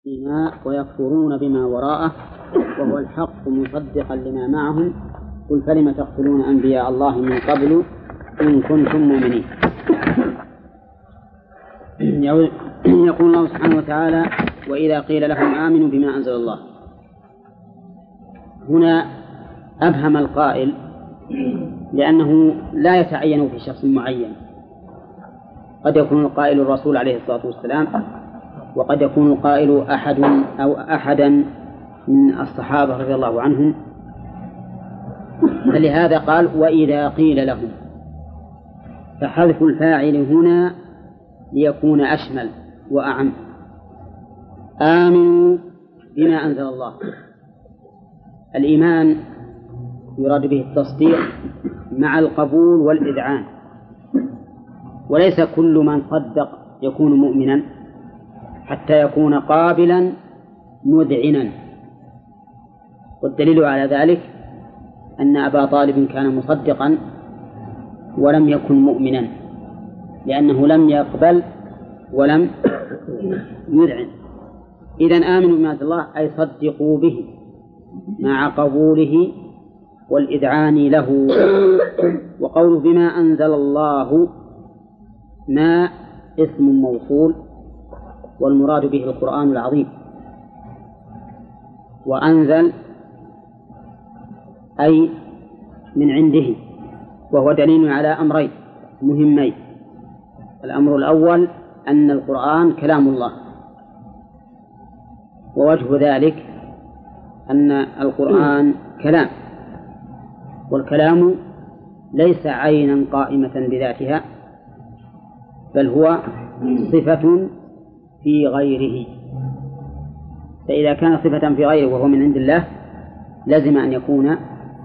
ويكفرون بما وراءه وهو الحق مصدقا لما معهم قل فلم تقتلون أنبياء الله من قبل إن كنتم مؤمنين. يقول الله سبحانه وتعالى وإذا قيل لهم آمنوا بما أنزل الله. هنا أبهم القائل لأنه لا يتعين في شخص معين، قد يكون القائل الرسول عليه الصلاة والسلام، وقد يكون القائل أحدا من الصحابة رضي الله عنهم، فلهذا قال وإذا قيل لهم، فحذف الفاعل هنا ليكون أشمل وأعم. آمنوا بما أنزل الله، الإيمان يراد به التصديق مع القبول والإذعان، وليس كل من صدق يكون مؤمنا حتى يكون قابلا مذعنا. والدليل على ذلك أن أبا طالب كان مصدقا ولم يكن مؤمنا، لأنه لم يقبل ولم يذعن. إذن آمنوا بما أنزل الله أي صدقوا به مع قبوله والإذعان له. وقول بما أنزل الله ما اسم موصول، والمراد به القرآن العظيم، وأنزل أي من عنده، وهو دليل على أمرين مهمين. الأمر الأول أن القرآن كلام الله، ووجه ذلك أن القرآن كلام، والكلام ليس عينا قائمة بذاتها، بل هو صفة في غيره. فإذا كان صفة في غيره وهو من عند الله لازم أن يكون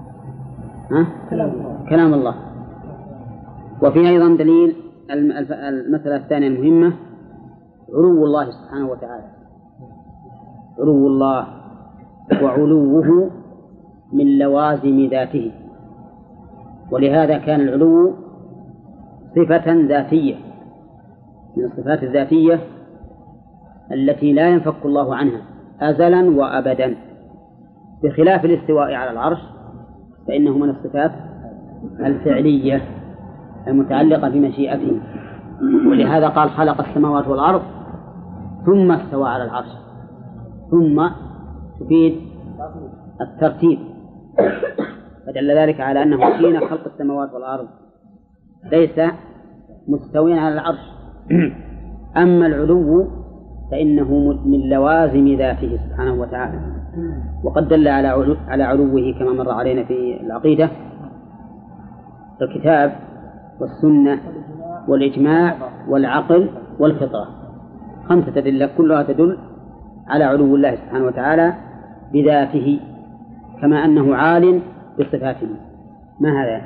كلام الله. وفيه أيضا دليل المسألة الثانية المهمة علو الله سبحانه وتعالى، علو الله وعلوه من لوازم ذاته، ولهذا كان العلو صفة ذاتية من الصفات الذاتية التي لا ينفك الله عنها أزلا وأبدا، بخلاف الاستواء على العرش فإنه من الصفات الفعلية المتعلقة بمشيئته. ولهذا قال خلق السماوات والأرض ثم استوى على العرش، ثم تفيد الترتيب، فدل ذلك على أنه حين خلق السماوات والأرض ليس مستويا على العرش. أما العلو فإنه من لوازم ذاته سبحانه وتعالى، وقد دل على علوه كما مر علينا في العقيدة الكتاب والسنة والإجماع والعقل والفطرة، 5 أدلة كلها تدل على علو الله سبحانه وتعالى بذاته، كما أنه عال بصفاته. ما هذا؟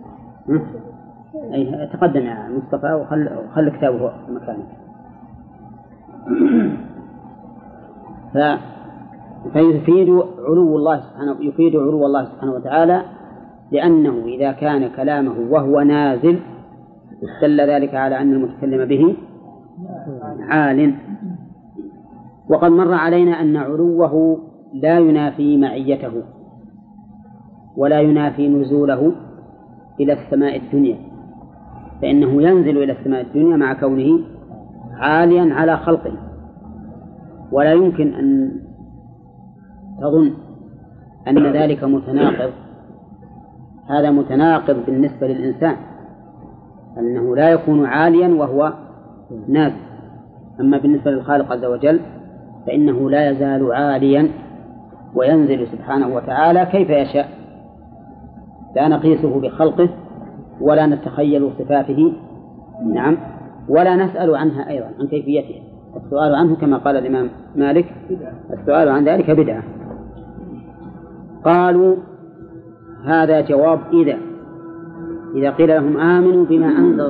أي تقدم يا مصطفى وخل كتابه مكانه. فيفيد علو الله سبحانه وتعالى، لأنه إذا كان كلامه وهو نازل دل ذلك على أن المتكلم به عال. وقد مر علينا أن علوه لا ينافي معيته ولا ينافي نزوله إلى السماء الدنيا، فإنه ينزل إلى السماء الدنيا مع كونه عاليا على خلقه. ولا يمكن أن تظن أن ذلك متناقض، هذا متناقض بالنسبة للإنسان، أنه لا يكون عاليا وهو نازل. أما بالنسبة للخالق عز وجل فإنه لا يزال عاليا وينزل سبحانه وتعالى كيف يشاء، لا نقيسه بخلقه ولا نتخيل صفاته، نعم، ولا نسأل عنها أيضا عن كيفيتها. السؤال عنه كما قال الإمام مالك السؤال عن ذلك بدعة. قالوا هذا جواب إذا قيل لهم آمنوا بما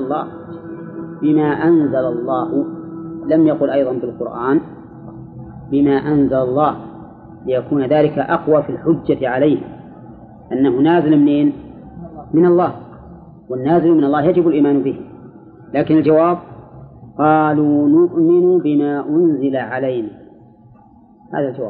أنزل الله، لم يقل أيضا بالقرآن بما أنزل الله، ليكون ذلك أقوى في الحجة عليه أنه نازل منين؟ من الله، والنازل من الله يجب الإيمان به. لكن الجواب قالوا نؤمن بما أنزل علينا، هذا الجواب.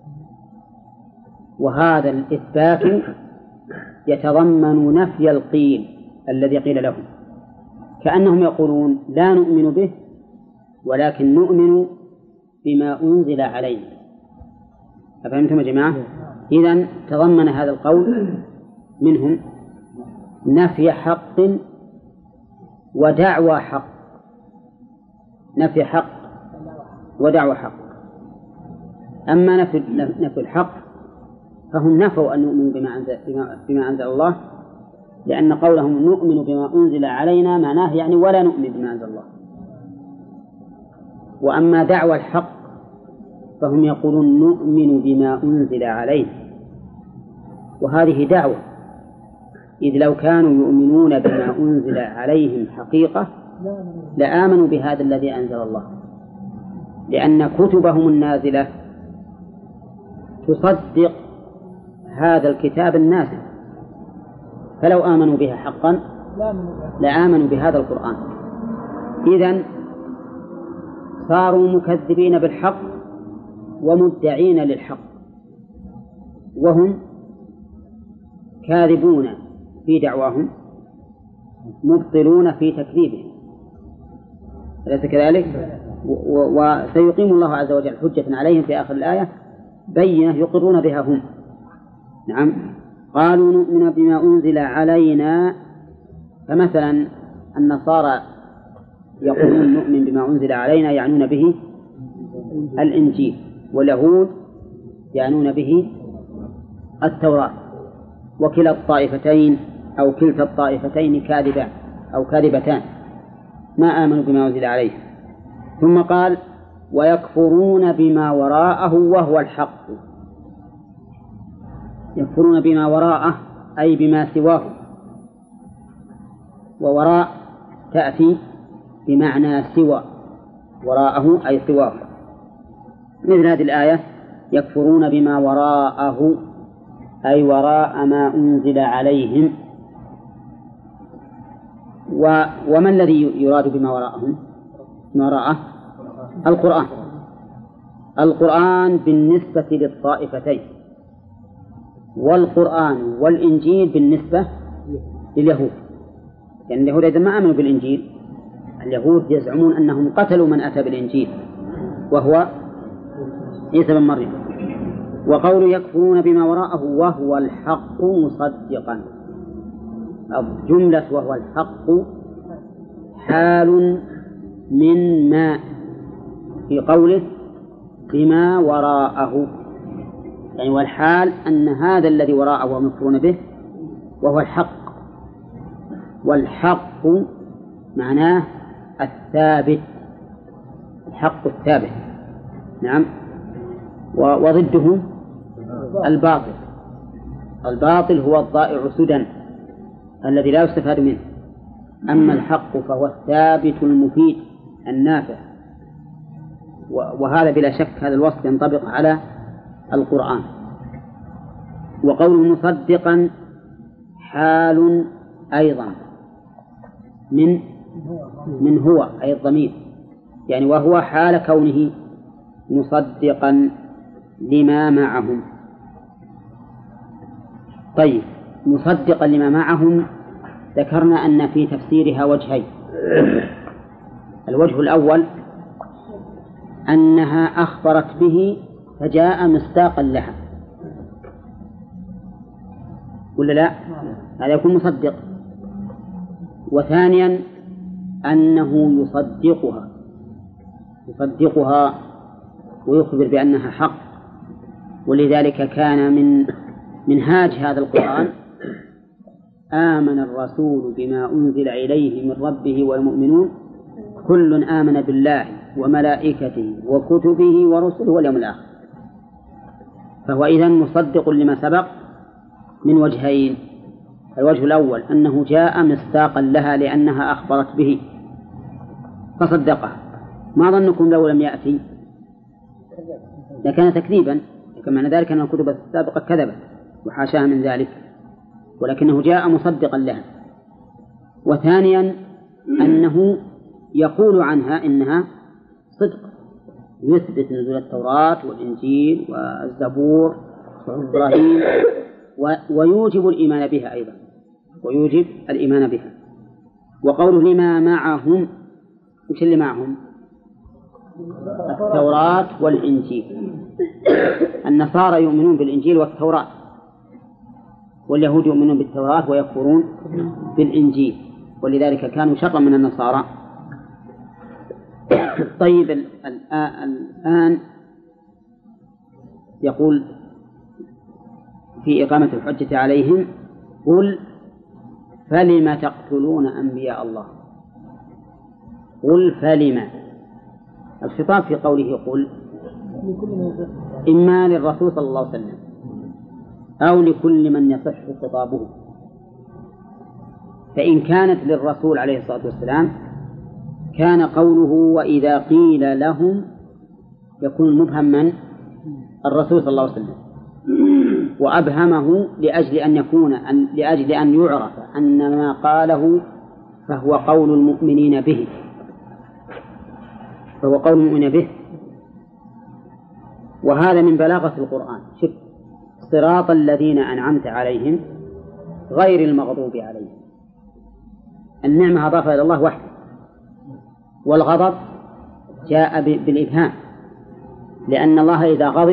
وهذا الإثبات يتضمن نفي القيل الذي قيل لهم، كأنهم يقولون لا نؤمن به ولكن نؤمن بما أنزل علينا. أفهمتم يا جماعة؟ إذن تضمن هذا القول منهم نفي حق ودعوى حق، نفي حق ودعوى حق. أما نفي الحق فهم نفوا أن نؤمن بما أنزل الله، لأن قولهم نؤمن بما أنزل علينا معناه يعني ولا نؤمن بما أنزل الله. وأما دعوى الحق فهم يقولون نؤمن بما أنزل علينا، وهذه دعوة، إذ لو كانوا يؤمنون بما أنزل عليهم حقيقة لآمنوا بهذا الذي أنزل الله، لأن كتبهم النازلة تصدق هذا الكتاب النازل، فلو آمنوا بها حقا لآمنوا بهذا القرآن. إذن صاروا مكذبين بالحق ومدعين للحق، وهم كاذبون في دعواهم مبطلون في تكذيبهم، أليس كذلك؟ وسيقيم الله عز وجل حجة عليهم في آخر الآية بينة يقرون بها هم. نعم، قالوا نؤمن بما أنزل علينا. فمثلا النصارى يقولون نؤمن بما أنزل علينا يعنون به الإنجيل، واليهود يعنون به التوراة، وكلا الطائفتين أو كلتا الطائفتين كاذبة أو كاذبتان ما آمنوا بما أنزل عليه. ثم قال ويكفرون بما وراءه وهو الحق. يكفرون بما وراءه أي بما سواه، ووراء تأتي بمعنى سوى، وراءه أي سواه، مثل هذه الآية يكفرون بما وراءه أي وراء ما أنزل عليهم. وما الذي يراد بما وراءهم؟ ما وراءه القرآن. القرآن بالنسبة للطائفتين، والقرآن والإنجيل بالنسبة لليهود، يعني اليهود إذا ما آمنوا بالإنجيل، اليهود يزعمون أنهم قتلوا من أتى بالإنجيل وهو عيسى بن مريم. وقول يكفرون بما وراءه وهو الحق مصدقا، الجملة وهو الحق حال من ما في قوله بما وراءه، يعني والحال أن هذا الذي وراءه ومكفرون به وهو الحق، والحق معناه الثابت، الحق الثابت. نعم، وضده الباطل. الباطل هو الضائع سدى الذي لا يستفاد منه، أما الحق فهو الثابت المفيد النافع. وهذا بلا شك هذا الوصف ينطبق على القرآن. وقوله مصدقا حال أيضا من هو أي الضمير، يعني وهو حال كونه مصدقا لما معهم. طيب، مصدقا لما معهم ذكرنا أن في تفسيرها وجهين. الوجه الأول أنها أخبرت به فجاء مصداقا لها، ولا لا؟ هذا يكون مصدق. وثانيا أنه يصدقها ويخبر بأنها حق، ولذلك كان من منهاج هذا القرآن آمن الرسول بما أنزل إليه من ربه والمؤمنون كل آمن بالله وملائكته وكتبه ورسله واليوم الآخر. فهو إذن مصدق لما سبق من وجهين. الوجه الأول أنه جاء مصداقا لها لأنها أخبرت به فصدقه. ما ظنكم لو لم يأتي لكان تكذيبا، كما ذلك أن الكتب السابقة كذبت وحاشاها من ذلك، ولكنه جاء مصدقا لها. وثانيا أنه يقول عنها إنها صدق، يثبت نزول التوراة والإنجيل والزبور وإبراهيم ويوجب الإيمان بها أيضا، ويوجب الإيمان بها. وقوله لما معهم، وش اللي معهم؟ التوراة والإنجيل. النصارى يؤمنون بالإنجيل والتوراة، واليهود يؤمنون بالتوراة ويكفرون بالإنجيل، ولذلك كانوا شرا من النصارى. طيب الآن يقول في إقامة الحجة عليهم قل فلم تقتلون أنبياء الله. قل فلم، الخطاب في قوله قل إما للرسول صلى الله عليه وسلم أو لكل من يصح خطابه. فإن كانت للرسول عليه الصلاة والسلام كان قوله وإذا قيل لهم يكون مبهم من؟ الرسول صلى الله عليه وسلم، وأبهمه لأجل أن يعرف أن ما قاله فهو قول المؤمنين به، وهذا من بلاغة القرآن. شوف صراط الذين أنعمت عليهم غير المغضوب عليهم، النعمة أضافها إلى الله وحده، والغضب جاء بالإبهام، لأن الله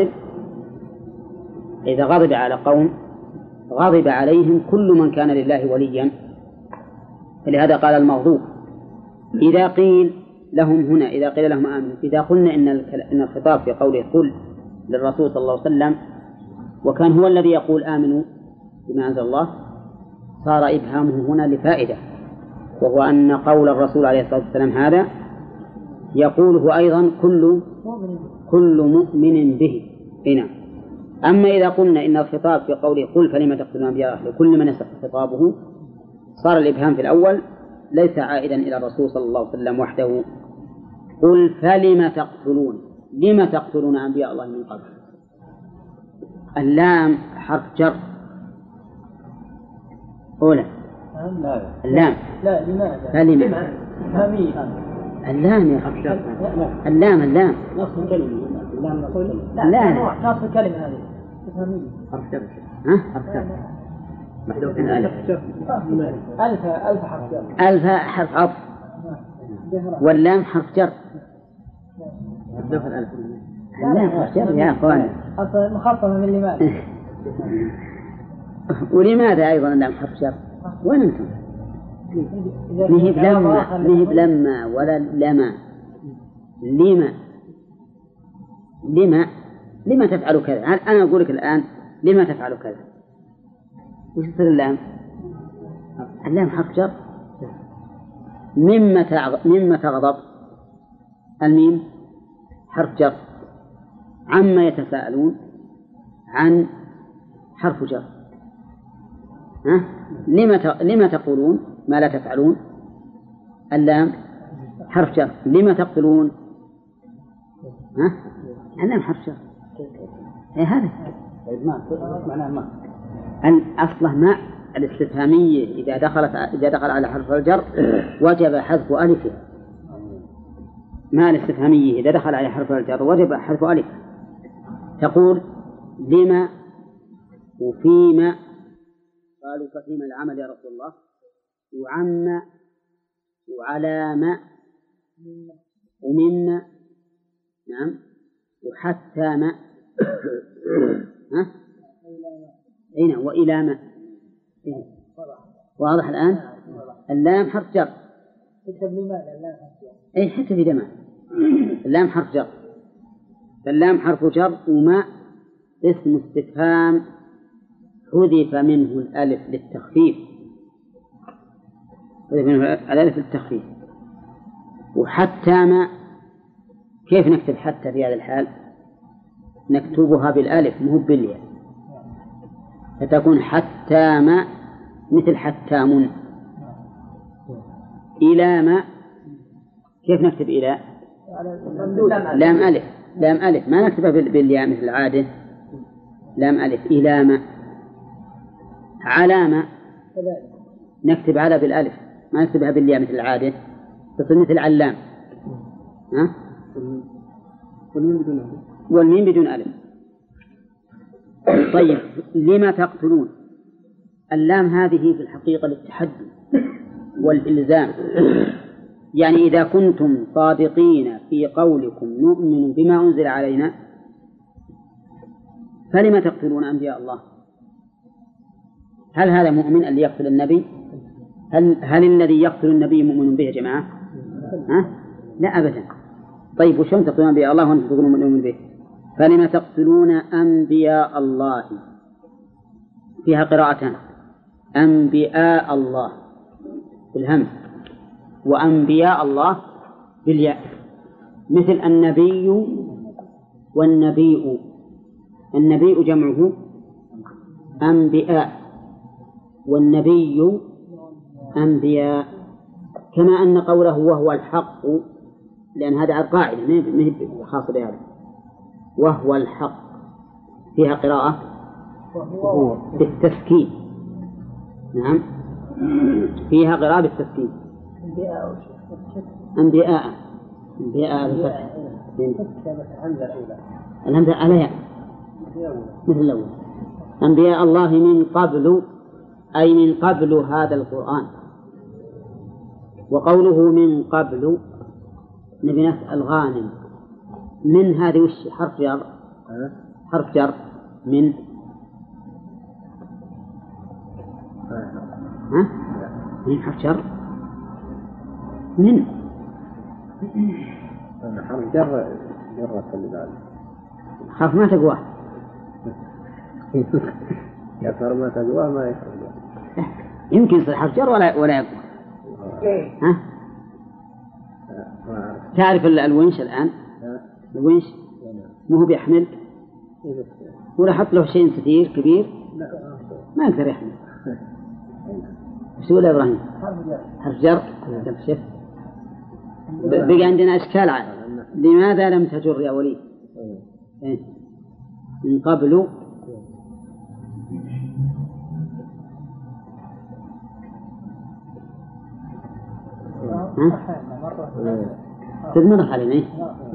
إذا غضب على قوم غضب عليهم كل من كان لله وليا، فلهذا قال المغضوب. إذا قيل لهم هنا، إذا قيل لهم آمنوا، إذا قلنا إن الخطاب في قوله قل للرسول صلى الله عليه وسلم وكان هو الذي يقول آمنوا بما أنزل الله، صار إبهامه هنا لفائدة، وهو أن قول الرسول عليه الصلاة والسلام هذا يقوله أيضا كل مؤمن به. هنا أما إذا قلنا إن الخطاب في قوله قل فلم تقتلون أنبياء لكل من يصح خطابه، صار الإبهام في الأول ليس عائدا إلى الرسول صلى الله عليه وسلم وحده. قل فلم تقتلون، لم تقتلون أنبياء الله من قبل. اللام حرف جر أولى، اللام لا لماذا؟ فلم اللام يا حرف جر، اللام نص الكلمة، لا نص الكلمة هذه تفهمين حرف جر، ها حرف جر محذوف ألف حرف جر، ألف حرف عطف، واللام حرف جر محذوف الألف، اللام حرف جر يا أخوان، مخففة من لماذا. ولماذا أيضا اللام حرف جر؟ وين أنتم؟ مهب لما ولا لما، لما تفعل كذا؟ أنا أقول لك الآن لما تفعل كذا، وش تصير اللام؟ اللام حرف جر. مما تغضب، الميم حرف جر. عما يتساءلون، عن حرف جر. ها؟ لما تقولون ما لا تفعلون، اللام حرف جر. لما تقتلون، ها؟ اللام حرف جر. إيه هذا معناه ما أصله ما الاستفهامية إذا دخل على حرف الجر وجب حذف ألفه. ما الاستفهامية إذا دخل على حرف الجر وجب حذف ألف. تقول لما وفيما، قالوا ففيما العمل يا رسول الله، وعما وعلى ما ومما، نعم، وحتى ما، ها؟ هنا وإلى ما. واضح الآن؟ اللام حرف جر. تكتب لماذا اللام حرف جر؟ أي حتى في دماء اللام حرف جر. فاللام حرف جر، وما اسم استفهام حذف منه الألف للتخفيف، حذف منه الألف للتخفيف. وحتى ما، كيف نكتب حتى في هذا الحال؟ نكتبها بالألف مو بالياء، فتكون حتى ما مثل حتام. إلى ما كيف نكتب إلى؟ لام ألف ما نكتبها بالياء مثل العادة، لام ألف. إلى ما. على ما نكتب على بالألف ما نكتبها بالياء مثل العادة، تصير مثل علام. ها؟ والميم بدون ألف. طيب لما تقتلون؟ اللام هذه في الحقيقة للتحدي والإلزام، يعني إذا كنتم صادقين في قولكم نؤمن بما أنزل علينا فلما تقتلون أنبياء الله؟ هل هذا مؤمن اللي يقتل النبي؟ هل الذي يقتل النبي مؤمن به يا جماعة؟ لا أبدا. طيب وشون تقتلون أنبياء الله وأنتم تقولون مؤمن به؟ فلما تقتلون أنبياء الله، فيها قراءتان، أنبياء الله بالهمز وأنبياء الله بالياء، مثل النبي والنبيء. النبي جمعه أنبياء والنبي أنبياء، كما أن قوله وهو الحق، لأن هذا القاعدة ما هي خاصة بهذا، وهو الحق فيها قراءة بالتسكين. نعم فيها قراءة بالتسكين. أنبياء بالفتح، الهمزة عليها مثل الأول. أنبياء الله من قبل، أي من قبل هذا القرآن. وقوله من قبل نبي نسأل غانم، من هذه وش حرف جر؟ حرف جر من من حرف جر من حرف جر حرف ما تقواه يصير ما تقواه ما يخرج، يمكن يصير حرف جر ولا يقوى. ها تعرف الونش الآن؟ الونش ما هو بيحمل ولا حط له شيء كثير كبير ما يقدر يحمل. وش يقول إبراهيم؟ حرف جر. شوف بقى عندنا إشكال عاد، لماذا لم تجر يا وليد؟ من قبل تدمرح علينا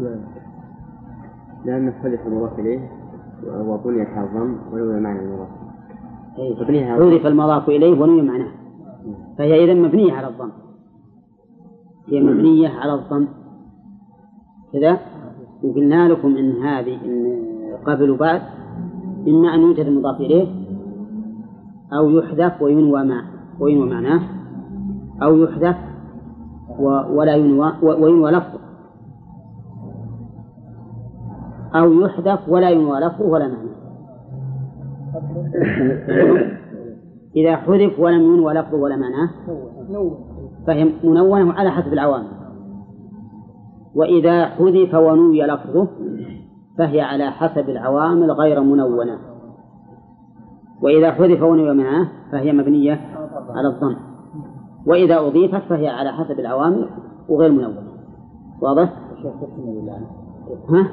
لأن حذف المضاف إليه وبني على الضم ونوي معنى المضاف. حذف المضاف إليه ونوي معناه، فهي إذا مبنية على الضم، هي مبنية على الضم كذا. وقلنا لكم إن هذه إن قبل وبعد إما أن يوجد المضاف إليه أو يحذف وينوى معناه، أو يحذف ولا ينوى وينوى لفظه، أو يحذف ولا ينوى لفظه ولا معنى. إذا حذف ولم ينوى لفظه ولا معناه فهي منونة على حسب العوامل، وإذا حذف ونوي لفظه فهي على حسب العوامل غير منونة، وإذا حذف ونوي معناه فهي مبنية على الضم، وإذا أضيفت فهي على حسب العوامل وغير منونة. واضح؟ ها؟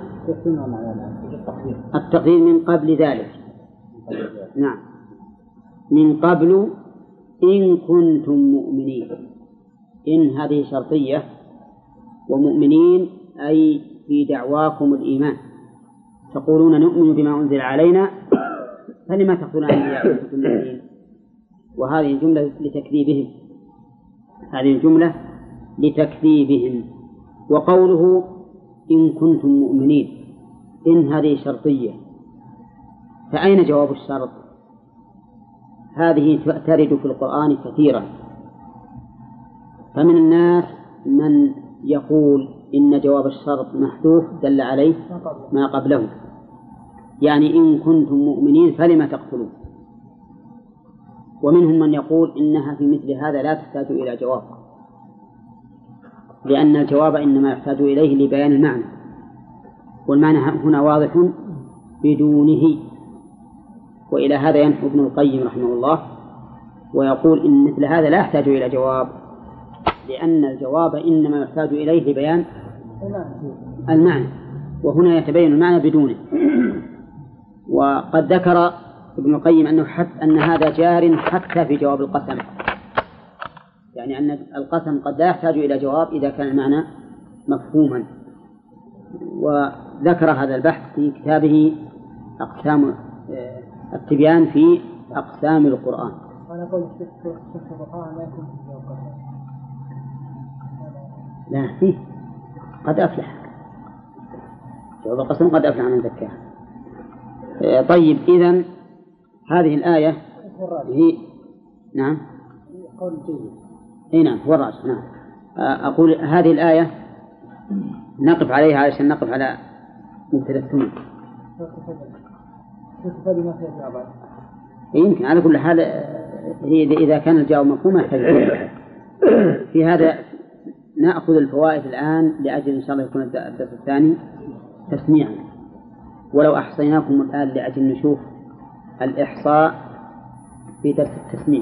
التقدير من قبل ذلك. نعم من قبل إن كنتم مؤمنين، إن هذه شرطية، ومؤمنين أي في دعواكم الإيمان، تقولون نؤمن بما أنزل علينا فلما تقولون أنبياء إن كنتم مؤمنين. وهذه الجملة لتكذيبهم، هذه الجملة لتكذيبهم. وقوله إن كنتم مؤمنين، إن هذه شرطية، فأين جواب الشرط؟ هذه ترد في القرآن كثيرا، فمن الناس من يقول إن جواب الشرط محذوف دل عليه ما قبله، يعني إن كنتم مؤمنين فلم تقتلون. ومنهم من يقول إنها في مثل هذا لا تحتاج إلى جواب، لأن الجواب إنما يحتاج إليه لبيان المعنى، والمعنى هنا واضح بدونه. وإلى هذا ينحو ابن القيم رحمه الله ويقول إن مثل هذا لا يحتاج إلى جواب، لأن الجواب إنما يحتاج إليه لبيان المعنى، وهنا يتبين المعنى بدونه. وقد ذكر ابن القيم أن هذا جار حتى في جواب القسم، يعني أن القسم قد لا يحتاج إلى جواب إذا كان المعنى مفهوما. وذكر هذا البحث في كتابه أقسام التبيان في أقسام القرآن. أنا أقول القرآن لا يكون في القرآن. لا فيه قد أفلح جواب القسم قد أفلح من زكاها. طيب إذن هذه الآية هي نعم قول جيد. إيه نعم هو الراجح. نعم أقول هذه الآية نقف عليها علشان نقف على مبتدأ الثمن. يمكن على كل حال هي إذا كان الجواب مفهوم في هذا نأخذ الفوائد الآن لأجل إن شاء الله يكون الدرس الثاني تسميعا، ولو أحصيناكم الآن لأجل نشوف الإحصاء في درس التسميع،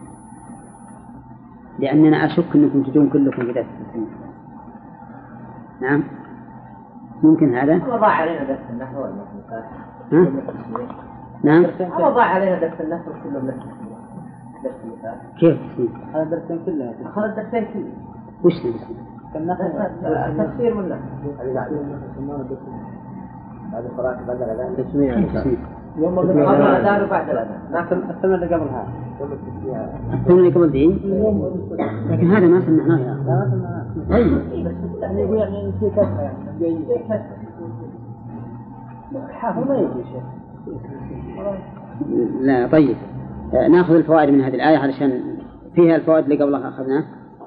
لأننا أشك أنكم تجون كلكم في درس التسميع. نعم ممكن هذا. الله ضاع علينا درس النحو والمثال. نعم. الله ضاع علينا درس النحو كله من درس المثال. كيف؟ هذا درسين كلها. هذا الدرسين كله. وش درس؟ التفسير من النحو. هذه قراءة بعد الأذان. تسميع. يوم الأذان وبعد الأذان. لكن الثمن اللي قبلها. الثمن اللي قبل دين. لكن هذا ما سمعناه يا أخي. لا سمعناه. أي. يقول يعني في كثرة يعني. حافظ ما يجي شيء. لا طيب نأخذ الفوائد من هذه الآية علشان فيها الفوائد اللي قبلها أخذناه.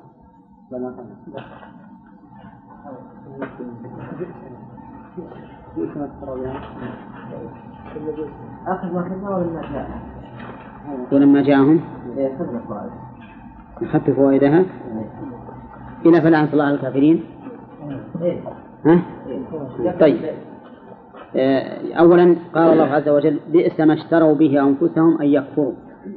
آخر ما خذنا ولما جاء. ولما جاءهم خذنا فوائد. نحط فوائدها إلى فلعنة الله على الكافرين. ها؟ طيب أولا قال الله عز وجل بئس ما اشتروا به أنفسهم أن يكفروا.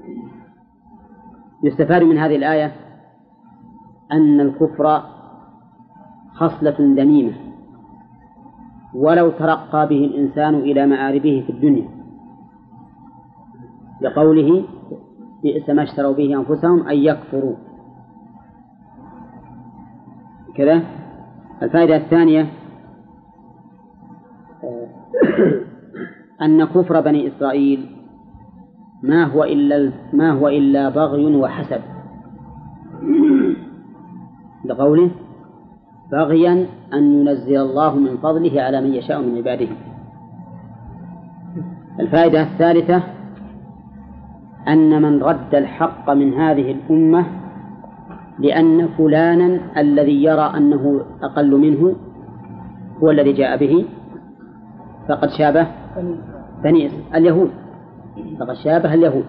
يستفاد من هذه الآية أن الكفر خصلة ذميمة ولو ترقى به الإنسان إلى مآربه في الدنيا، لقوله بئس ما اشتروا به أنفسهم أن يكفروا كذا. الفائدة الثانية أن كفر بني إسرائيل ما هو إلا بغي وحسد، لقوله بغيا أن ينزل الله من فضله على من يشاء من عباده. الفائدة الثالثة أن من رد الحق من هذه الأمة لأن فلانا الذي يرى أنه أقل منه هو الذي جاء به فقد شابه بني اليهود، فقد شابه اليهود.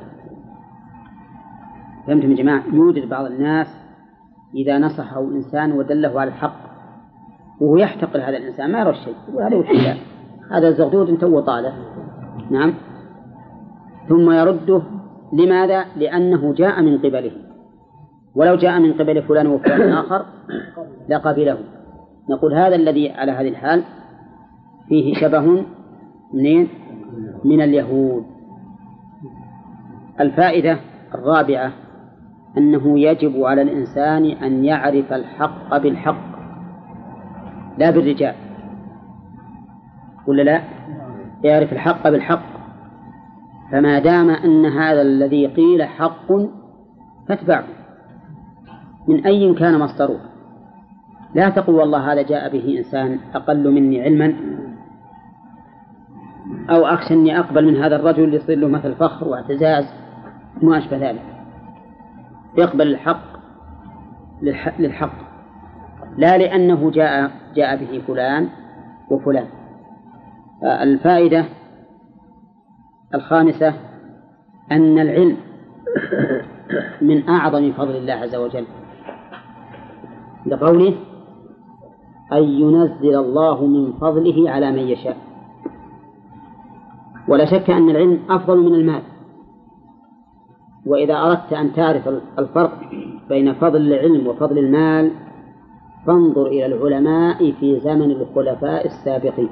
فهمتم يا جماعة؟ يوجد بعض الناس إذا نصحه إنسان ودله على الحق وهو يحتقر هذا الإنسان ما يرى شيء، وهذا وش هذا الزغدود انت طالع. نعم. ثم يرده لماذا؟ لأنه جاء من قبله، ولو جاء من قبل فلان وفلان آخر لقبله. نقول هذا الذي على هذه الحال فيه شبه من اليهود. الفائدة الرابعة أنه يجب على الإنسان أن يعرف الحق بالحق لا بالرجال، ولا لا؟ يعرف الحق بالحق. فما دام أن هذا الذي قيل حق فاتبعه من أي كان مصدره. لا تقول والله هذا جاء به إنسان أقل مني علما، أو أخشى أني أقبل من هذا الرجل يصير له مثل فخر واعتزاز ما أشبه ذلك. يقبل الحق للحق لا لأنه جاء به فلان وفلان. الفائدة الخامسة أن العلم من أعظم فضل الله عز وجل، لقوله أن ينزل الله من فضله على من يشاء. ولا شك أن العلم أفضل من المال، وإذا أردت أن تعرف الفرق بين فضل العلم وفضل المال فانظر إلى العلماء في زمن الخلفاء السابقين.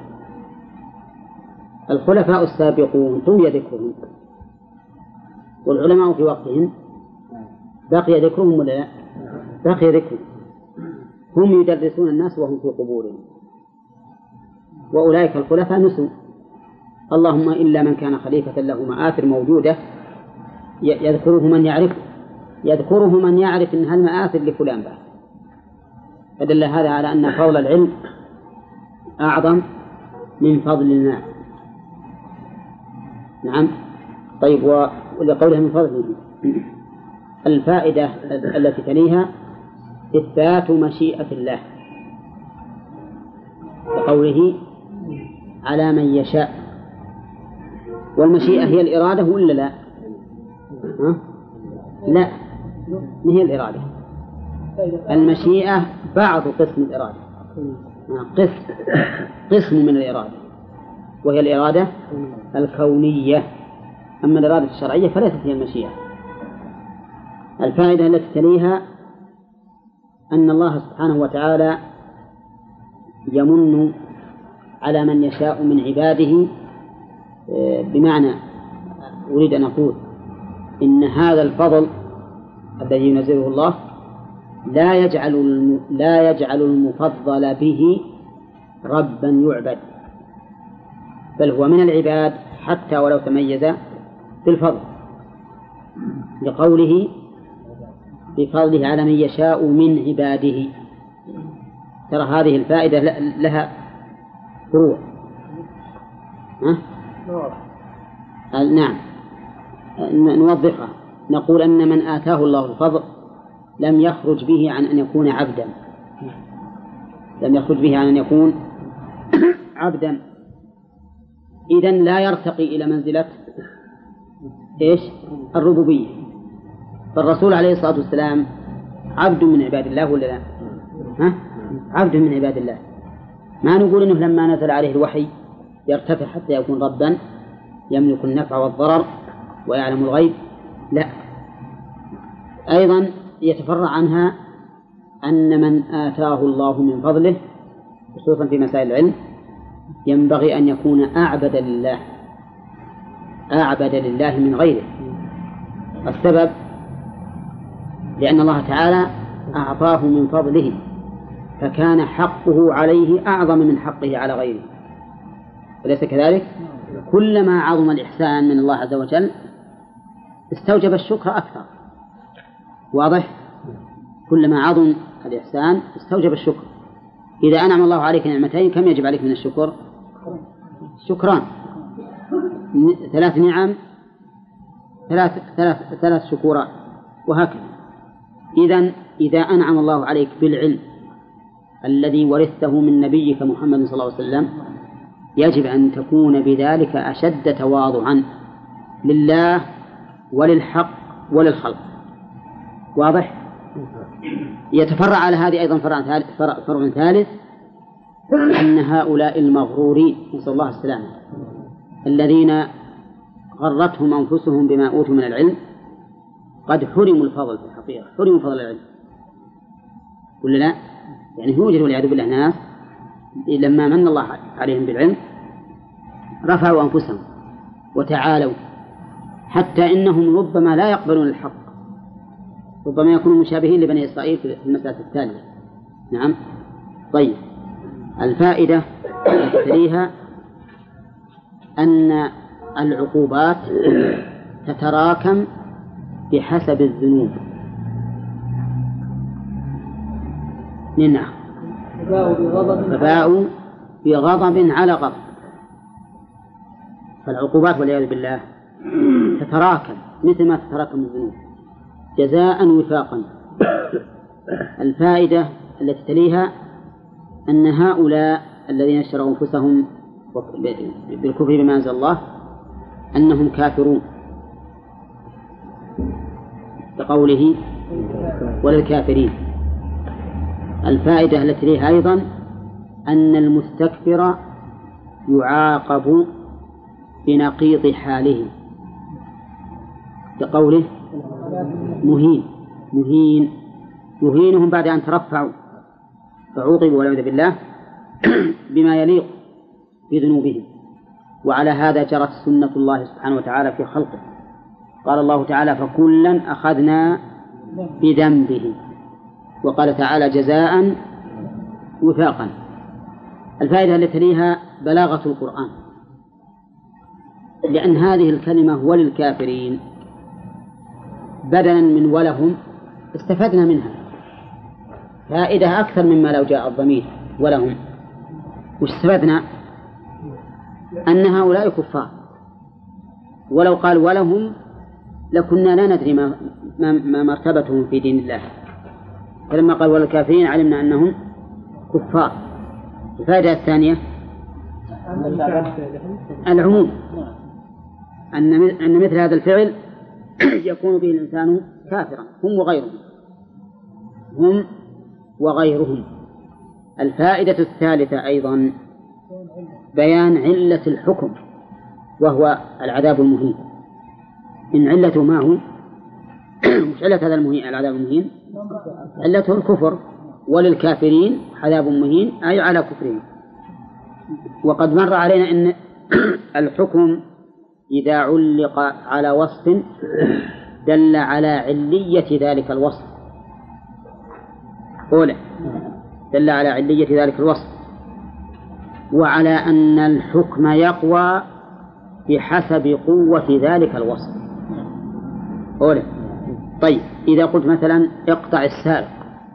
الخلفاء السابقون طوي ذكرهم، والعلماء في وقتهم بقي ذكرهم ولا لا؟ بقي ذكرهم. هم يدرسون الناس وهم في قبورهم، وأولئك الخلفاء نسوا. اللهم إلا من كان خليفة له مآثر موجودة يذكره من يعرف إن هالمآثر لفلان بس. فدل هذا على أن فضل العلم أعظم من فضل المال. نعم. طيب، ولقولها من فضله الفائدة التي تليها إثبات مشيئة الله، لقوله على من يشاء. والمشيئة هي الإرادة ولا لا؟ لا، ما هي الإرادة. المشيئة بعض قسم الإرادة، قسم من الإرادة، وهي الإرادة الكونية. أما الإرادة الشرعية فليست هي المشيئة. الفائدة التي تليها أن الله سبحانه وتعالى يمن على من يشاء من عباده، بمعنى أريد أن أقول إن هذا الفضل الذي ينزله الله لا يجعل المفضل به ربا يعبد، بل هو من العباد حتى ولو تميز بالفضل، لقوله بفضله على من يشاء من عباده. ترى هذه الفائدة لها فروع. نعم، نوضحها. نقول أن من آتاه الله الفضل لم يخرج به عن أن يكون عبدا، إذن لا يرتقي إلى منزلة الربوبية. فالرسول عليه الصلاة والسلام عبد من عباد الله ولا لا؟ عبد من عباد الله. ما نقول إنه لما نزل عليه الوحي يرتفع حتى يكون ربا يملك النفع والضرر ويعلم الغيب، لا. أيضا يتفرع عنها أن من آتاه الله من فضله خصوصا في مسائل العلم ينبغي أن يكون أعبد لله من غيره. السبب لأن الله تعالى أعطاه من فضله، فكان حقه عليه أعظم من حقه على غيره، أليس كذلك؟ كلما عظم الإحسان من الله عز وجل استوجب الشكر أكثر. واضح؟ كلما عظم الإحسان استوجب الشكر. إذا أنعم الله عليك نعمتين كم يجب عليك من الشكر؟ شكران. 3 نعم 3 شكورات، وهكذا. إذا أنعم الله عليك بالعلم الذي ورثته من نبيك محمد صلى الله عليه وسلم يجب أن تكون بذلك أشد تواضعا لله وللحق وللخلق. واضح؟ يتفرع على هذه أيضا فرع ثالث، أن هؤلاء المغرورين نسأل الله السلامة الذين غرتهم أنفسهم بما أوتوا من العلم قد حرموا الفضل في الحقيقة، حرموا فضل العلم ولا لا؟ يعني يوجد والعياذ بالله ناس لما من الله عليهم بالعلم رفعوا أنفسهم وتعالوا، حتى إنهم ربما لا يقبلون الحق، ربما يكونوا مشابهين لبني إسرائيل في المسألة التالية. نعم. طيب، الفائدة التي تليها أن العقوبات تتراكم بحسب الذنوب. نعم، فباءوا بغضب على غضب. فالعقوبات والعياذ بالله تتراكم مثل ما تتراكم الذنوب جزاء وفاقا. الفائدة التي تليها أن هؤلاء الذين اشتروا أنفسهم بالكفر بما أنزل الله أنهم كافرون، بقوله وللكافرين. الفائدة التي تليها أيضا أن المستكبر يعاقب بنقيض حاله، بقوله مهينهم بعد أن ترفعوا فعوقبوا والعياذ بالله بما يليق بذنوبهم. وعلى هذا جرت سنة الله سبحانه وتعالى في خلقه. قال الله تعالى فكلا أخذنا بذنبه، وقال تعالى جزاء وفاقا. الفائدة التي تليها بلاغة القرآن، لأن هذه الكلمة وللكافرين بدلا من ولهم استفدنا منها فائدة أكثر مما لو جاء الضمير ولهم. واستفدنا أن هؤلاء كفار، ولو قال ولهم لكنا لا ندري ما مرتبتهم في دين الله، فلما قال وللكافرين علمنا أنهم كفار. الفائدة الثانية العموم، أن مثل هذا الفعل يكون به الإنسان كافرا هم وغيرهم. الفائدة الثالثة أيضا بيان علة الحكم، وهو العذاب المهين. إن علته ما هو مش علة هذا المهين العذاب المهين، علته الكفر، وللكافرين عذاب مهين أي على كفرهم. وقد مر علينا أن الحكم إذا علق على وصف دل على علية ذلك الوصف، دل على علية ذلك الوصف، وعلى أن الحكم يقوى بحسب قوة ذلك الوصف. طيب إذا قلت مثلا اقطع السارق،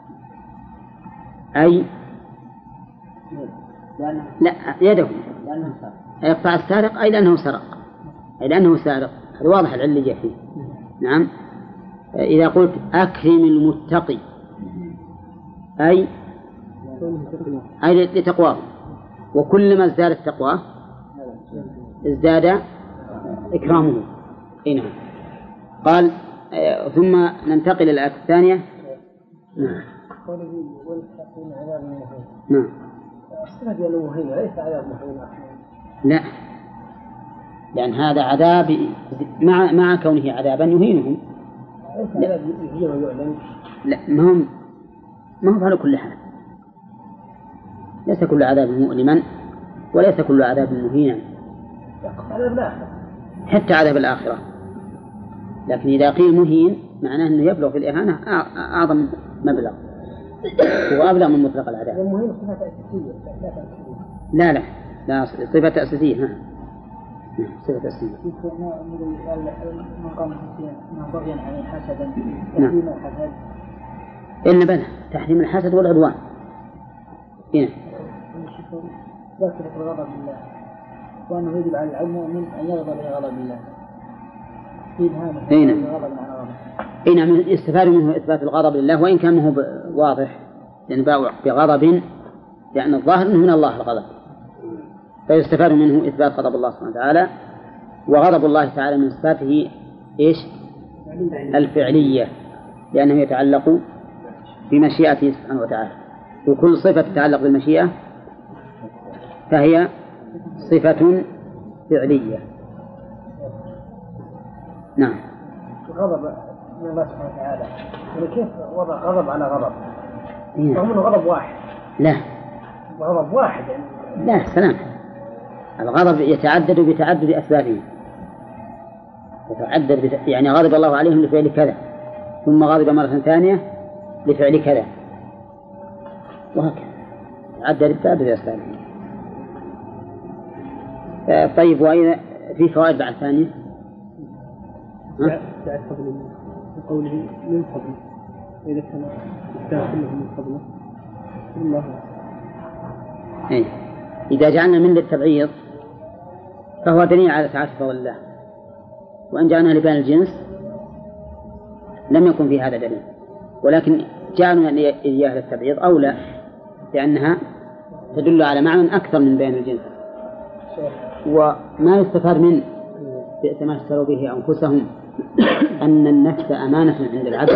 أي لا يده، يقطع السارق أي لأنه سرق، أي لأنه سارق، هذا واضح العلية فيه. نعم. إذا قلت أكرم المتقي أي لتقواه، وكلما ازدادت تقواه ازداد إكرامه. نعم. قال ثم ننتقل إلى الآية الثانية. نعم. نعم. السند المهين ليس عذاب مهين. لا، لأن هذا عذاب مع كونه عذابا يهينهم. لا، ما هو على كل حال، ليس كل عذاب مؤلما وليس كل عذاب مهينا، حتى عذاب الآخرة. لكن إذا قيل مهين معناه أنه يبلغ في الإهانة أعظم مبلغ، وأبلغ من مطلق العذاب. المهين صفة أساسية. لا صفة تأسيسية. صفة تأسيسية. من قام بغيا عليه حسدا تحريم الحسد. إن بلى تحريم الحسد والعدوان. هنا. ذكرت الغضب بالله، وأنه يجب على المؤمن أن يغضب لغضب الله. نعم. يستفاد منه إثبات الغضب لله، وإن كان هو واضح، لأن باء بغضب، لأن الظاهر أنه من الله الغضب، فيستفاد منه إثبات غضب الله سبحانه وتعالى. وغضب الله تعالى من صفاته إيش؟ الفعلية، لأنه يتعلق بمشيئته سبحانه وتعالى، وكل صفة تتعلق بالمشيئة فهي صفة فعلية. نعم. غضب من الله سبحانه وتعالى، كيف وضع غضب على غضب؟ رغم أنه غضب واحد. لا، غضب واحد يعني. لا، سلام. الغضب يتعدد بتعدد أسبابه، يعني غضب الله عليهم لفعل كذا، ثم غضب مرة ثانية لفعل كذا، وهكذا يتعدد بتعدد أسبابه. طيب، وإذا في فوائد بعد ثانية بعد فضل الله وقوله من فضله، إذا كان يستاهل من فضله الله. إذا جعلنا من للتبعيض فهو دليل على سعة فضل الله، وإن جعلنا لبيان الجنس لم يكن في هذا دليل، ولكن جعلنا إياه للتبعيض أولى، لأنها تدل على معنى أكثر من بيان الجنس. وما يستفاد من بئس ما اشتروا به أنفسهم أن النفس أمانة عند العبد،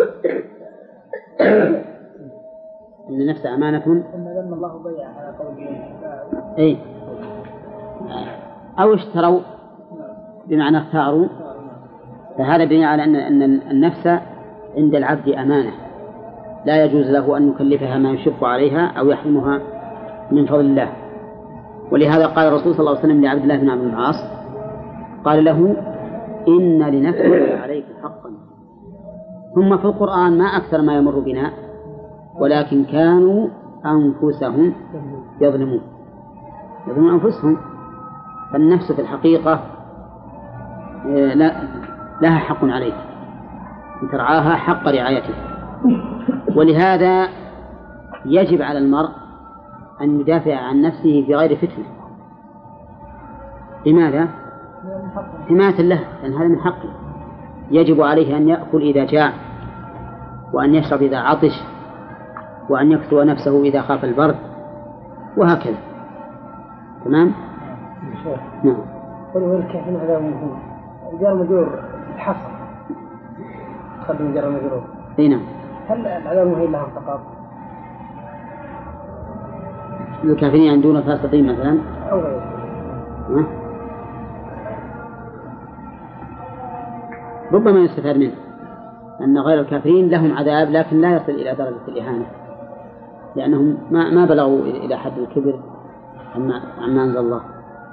أن النفس أمانة. لما الله ضيع على قوله أو اشتروا بمعنى اختاروا، فهذا دليل على أن النفس عند العبد أمانة، لا يجوز له أن يكلفها ما يشق عليها أو يحرمها من فضل الله. ولهذا قال الرسول صلى الله عليه وسلم لعبد الله بن عمرو بن العاص، قال له: إن لنفسك عليك حقا. ثم في القرآن ما أكثر ما يمر بنا، ولكن كانوا أنفسهم يظلمون. يظلمون أنفسهم. فالنفس في الحقيقة لها حق عليك أن ترعاها حق رعايته، ولهذا يجب على المرء أن يدافع عن نفسه في غير فتنة. لماذا؟ حماية له، لأن هذا من حقه. يجب عليه أن يأكل إذا جاع، وأن يشرب إذا عطش، وأن يكسو نفسه إذا خاف البرد، وهكذا. تمام؟ نعم. قل كيف هذا مهم؟ جار مجرور الحصر تقدم جار مجرور. أي نعم. هل العذاب مهم لها انتقاض؟ الكافرين عندنا فاسقين مثلا أو غيره. ربما يستفاد منه أن غير الكافرين لهم عذاب، لكن لا يصل إلى درجة الإهانة، لأنهم ما بلغوا إلى حد الكبر عما أنزل الله.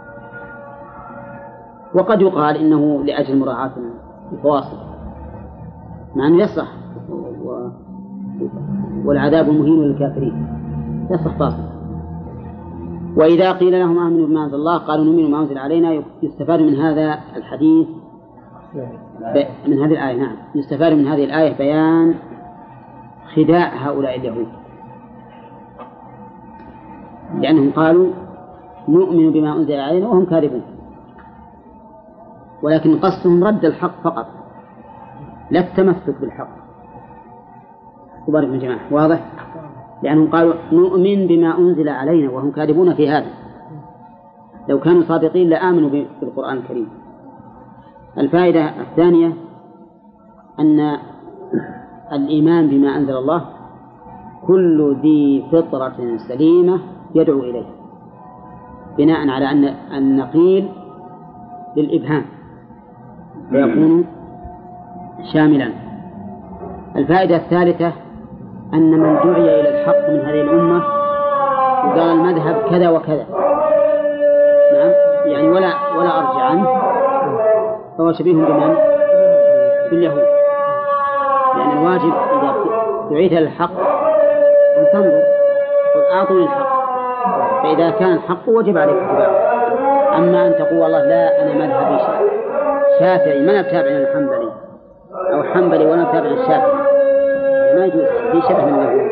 وقد يقال إنه لأجل مراعاة الفواصل، مع أنه يصح والعذاب مهين للكافرين، يصح فاصل. وإذا قيل لهم آمنوا بما أنزل الله قالوا نؤمن بما أنزل علينا. يستفاد من هذا الحديث من هذه الآية، نعم، يستفاد من هذه الآية بيان خداع هؤلاء اليهود، لأنهم قالوا نؤمن بما أنزل علينا وهم كاذبون، ولكن قصدهم رد الحق فقط، لا التمسك بالحق. وبارك من جماعة، واضح؟ لأنهم قالوا نؤمن بما أنزل علينا وهم كاذبون في هذا. لو كانوا صادقين لآمنوا بالقرآن الكريم. الفائدة الثانية أن الإيمان بما أنزل الله كل ذي فطرة سليمة يدعو إليه، بناء على أن النقيل للإبهام فيكون شاملا. الفائدة الثالثة أن من دعي إلى الحق من هذه الأمة وقال المذهب كذا وكذا، نعم، يعني ولا أرجع عنه، فهو شبيه بمن؟ باليهود. لأن الواجب إذا دعيت إلى الحق أن تنظر قل أعطني الحق، فإذا كان الحق وجب عليك اتباعه. أما أن تقول والله لا أنا مذهبي شافعي ما نتابع الحنبلي، أو حنبلي ولا نتابع الشافعي، ما يجوز، في شبه من اليهود.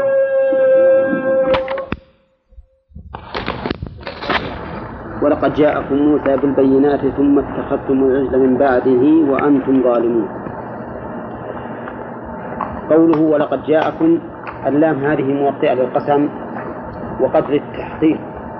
ولقد جاءكم موسى بالبينات ثم اتخذتم العجل من بعده وأنتم ظالمون. قوله ولقد جاءكم، اللام هذه موطئة للقسم وقد للتحقيق.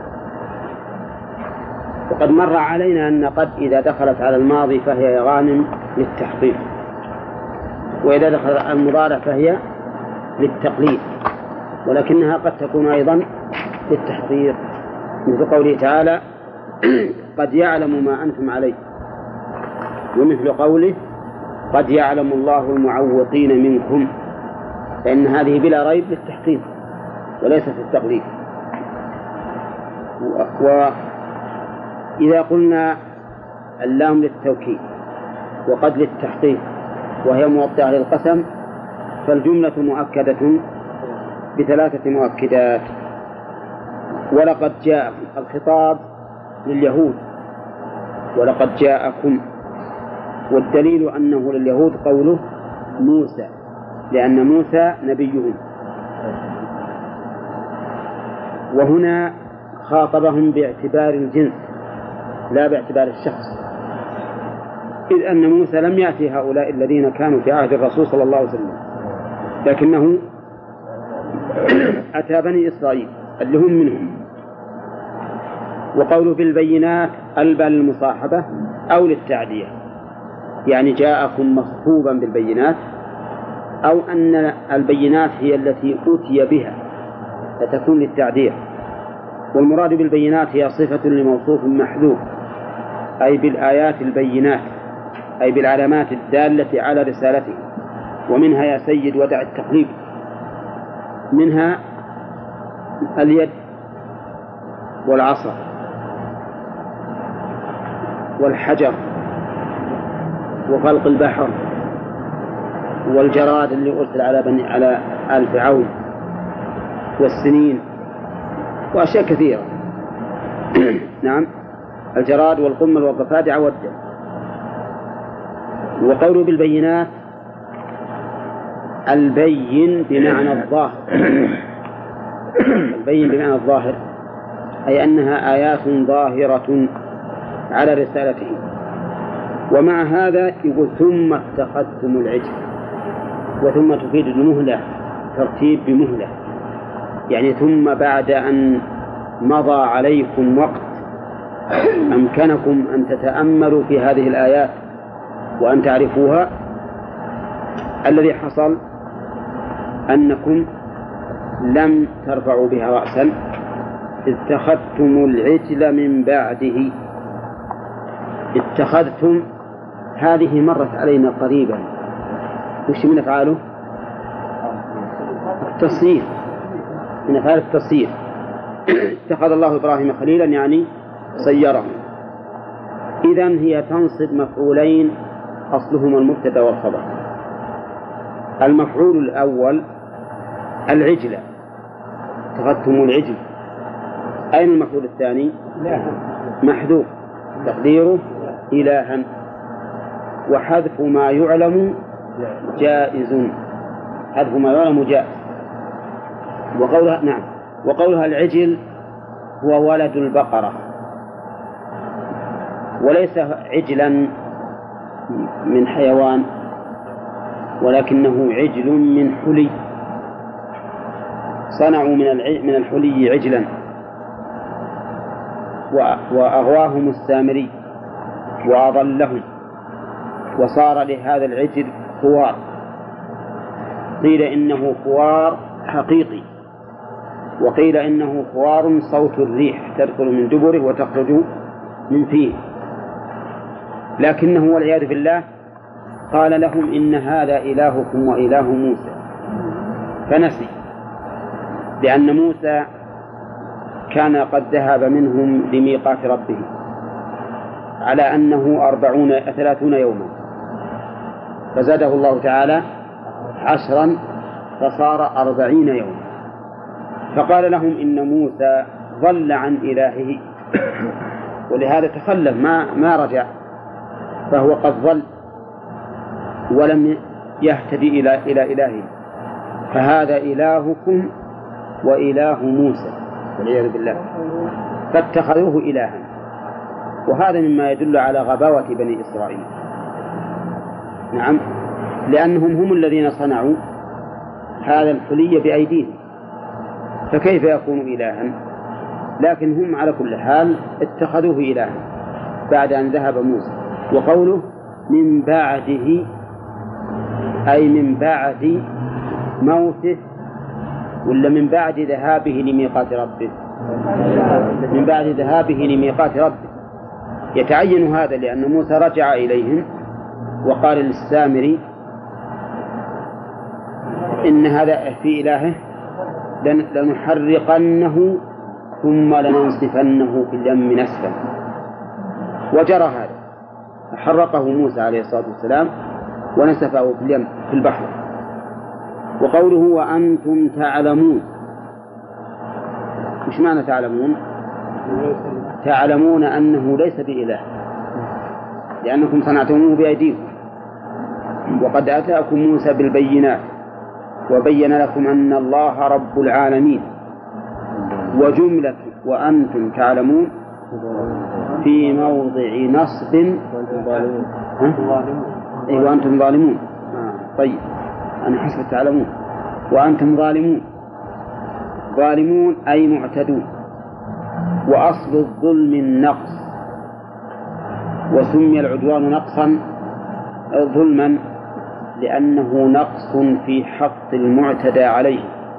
وقد مر علينا أن قد إذا دخلت على الماضي فهي غانم للتحقيق، وإذا دخلت على المضارع فهي للتقليد، ولكنها قد تكون أيضا للتحقيق، مثل قوله تعالى قد يعلم ما أنتم عليه، ومثل قوله قد يعلم الله المعوقين منكم، فإن هذه بلا ريب للتحقيق وليست للتقليد. وإذا قلنا اللام للتوكيد وقد للتحقيق وهي موطئة للقسم، فالجملة مؤكدة بثلاثة مؤكدات. ولقد جاءكم، الخطاب لليهود، ولقد جاءكم، والدليل أنه لليهود قوله موسى، لأن موسى نبيهم. وهنا خاطبهم باعتبار الجنس لا باعتبار الشخص، إذ أن موسى لم يأتي هؤلاء الذين كانوا في عهد الرسول صلى الله عليه وسلم، لكنه أتى بني إسرائيل اللي هم منهم. وقوله بالبينات ألبى للمصاحبة أو للتعدية، يعني جاءكم مصحوبا بالبينات، أو أن البينات هي التي أتي بها فتكون للتعدية. والمراد بالبينات هي صفة لموصوف محذوف، أي بالآيات البينات، أي بالعلامات الدالة على رسالته. ومنها يا سيد ودع التقليد، منها اليد والعصا والحجر وفلق البحر والجراد اللي أرسل على آل فرعون والسنين وأشياء كثيرة. نعم الجراد والقمل والضفادع والدم. وقوله بالبينات البين بمعنى الظاهر، البين بمعنى الظاهر أي أنها آيات ظاهرة على رسالته. ومع هذا يقول ثم اتخذتم العجل، وثم تفيد المهلة، ترتيب بمهلة، يعني ثم بعد أن مضى عليكم وقت أمكنكم أن تتأملوا في هذه الآيات وأن تعرفوها، الذي حصل أنكم لم ترفعوا بها رأسا، اتخذتم العجل من بعده. اتخذتم هذه مرت علينا قريبا، وش من أفعاله؟ التصير، من أفعال التصير. اتخذ الله إبراهيم خليلا يعني صيره. إذن هي تنصب مفعولين أصلهما المبتدأ والخبر. المفعول الأول العجل، اتخذتم العجل. أين المفعول الثاني؟ محذوف تقديره إلها، وحذف ما يعلم جائز، حذف ما يعلم جائز. وقولها نعم، وقولها العجل هو ولد البقرة، وليس عجلا من حيوان، ولكنه عجل من حلي، صنعوا من الحلي عجلا وأغواهم السامري وأضلهم، وصار لهذا العجل خوار. قيل إنه خوار حقيقي، وقيل إنه خوار صوت الريح تدخل من دبره وتخرج من فيه، لكنه والعياذ بالله قال لهم إن هذا إلهكم وإله موسى، فنسي، لأن موسى كان قد ذهب منهم لميقات ربه على أنه 30 يوما، فزاده الله تعالى 10 فصار 40 يوما، فقال لهم إن موسى ضل عن إلهه، ولهذا تخلف ما رجع، فهو قد ضل ولم يهتدي إلى إلهه، فهذا إلهكم وإله موسى والعياذ بالله، فاتخذوه إلها. وهذا مما يدل على غباوة بني إسرائيل. نعم، لأنهم هم الذين صنعوا هذا الحلي بأيديهم، فكيف يكون إلها؟ لكن هم على كل حال اتخذوه إلها بعد أن ذهب موسى. وقوله من بعده أي من بعد موته، ولا من بعد ذهابه لميقات ربه؟ من بعد ذهابه لميقات ربه. يتعين هذا لأن موسى رجع إليهم وقال للسامري إن هذا في إلهه لنحرقنه ثم لننسفنه في اليم نسفا، وجرى هذا، حرقه موسى عليه الصلاة والسلام ونسفه في اليم في البحر. وقوله وأنتم تعلمون، مش معنى تعلمون؟ تعلمون أنه ليس بإله، لأنكم صنعتموه بأيديكم، وقد أتاكم موسى بالبينات وبين لكم أن الله رب العالمين. وجملة وأنتم تعلمون في موضع نصب، وأنتم ظالمون. طيب أنا حسب تعلمون، وأنتم ظالمون، ظالمون أي معتدون. وأصل الظلم النقص، وسمي العدوان نقصا ظلما لأنه نقص في حق المعتدى عليه.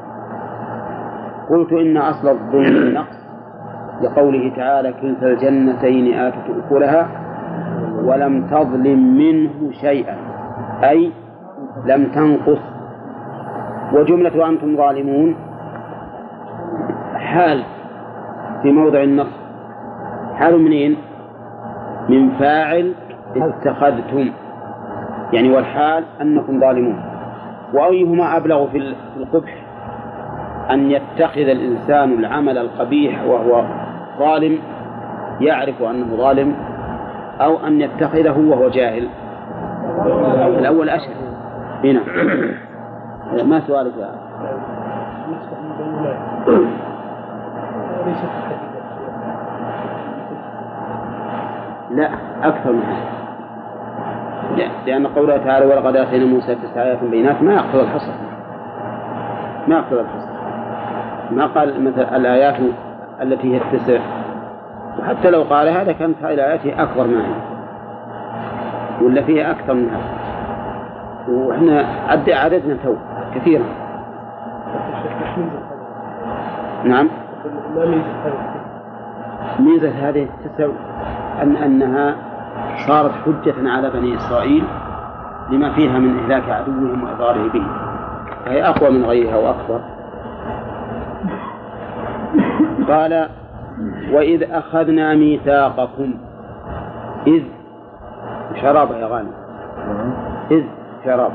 قلت إن أصل الظلم النقص لقوله تعالى كلتا الجنتين آتت أكلها ولم تظلم منه شيئا، أي لم تنقص. وجملة وأنتم ظالمون حال في موضع النصب، حال منين؟ من فاعل اتخذتم، يعني والحال أنكم ظالمون. وأيهما أبلغ في القبح، أن يتخذ الإنسان العمل القبيح وهو ظالم، يعرف أنه ظالم أو أن يتخذه وهو جاهل؟ الأول أشهر. هنا ما سؤالك؟ لا، أكثر من هذا، لأن قوله تعالى ولقد آتينا موسى 9 آيات بينات ما يقتضي الحصر، ما قال مثل الآيات التي هي 9، وحتى لو قال هذا كانت هذه الآيات أكبر ما هي ولا فيها أكثر من هذا، وإحنا عددنا تو كثيرا. نعم، ميزة هذه 9 أنها صارت حجة على بني إسرائيل لما فيها من إهلاك عدوهم وإضراره به، فهي أقوى من غيرها وأكبر. قال وإذ أخذنا ميثاقكم، إذ شرابة يا غانم، إذ شرابة.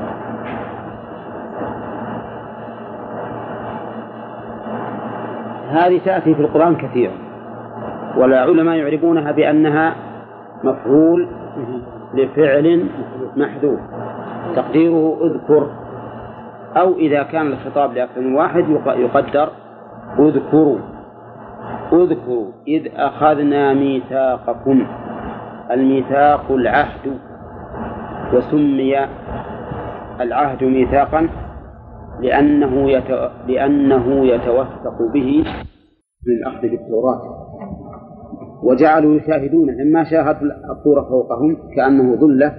هذه تأتي في القرآن كثيرا، والعلماء يعرفونها بأنها مفعول لفعل محذوف تقديره اذكر، أو إذا كان الخطاب لأكثر من واحد يقدر اذكروا إذ أخذنا ميثاقكم. الميثاق العهد، وسمي العهد ميثاقا لأنه يتوثق به من الأخذ بالتوراة. وجعلوا يشاهدون لما شاهدوا الطور فوقهم كأنه ظلة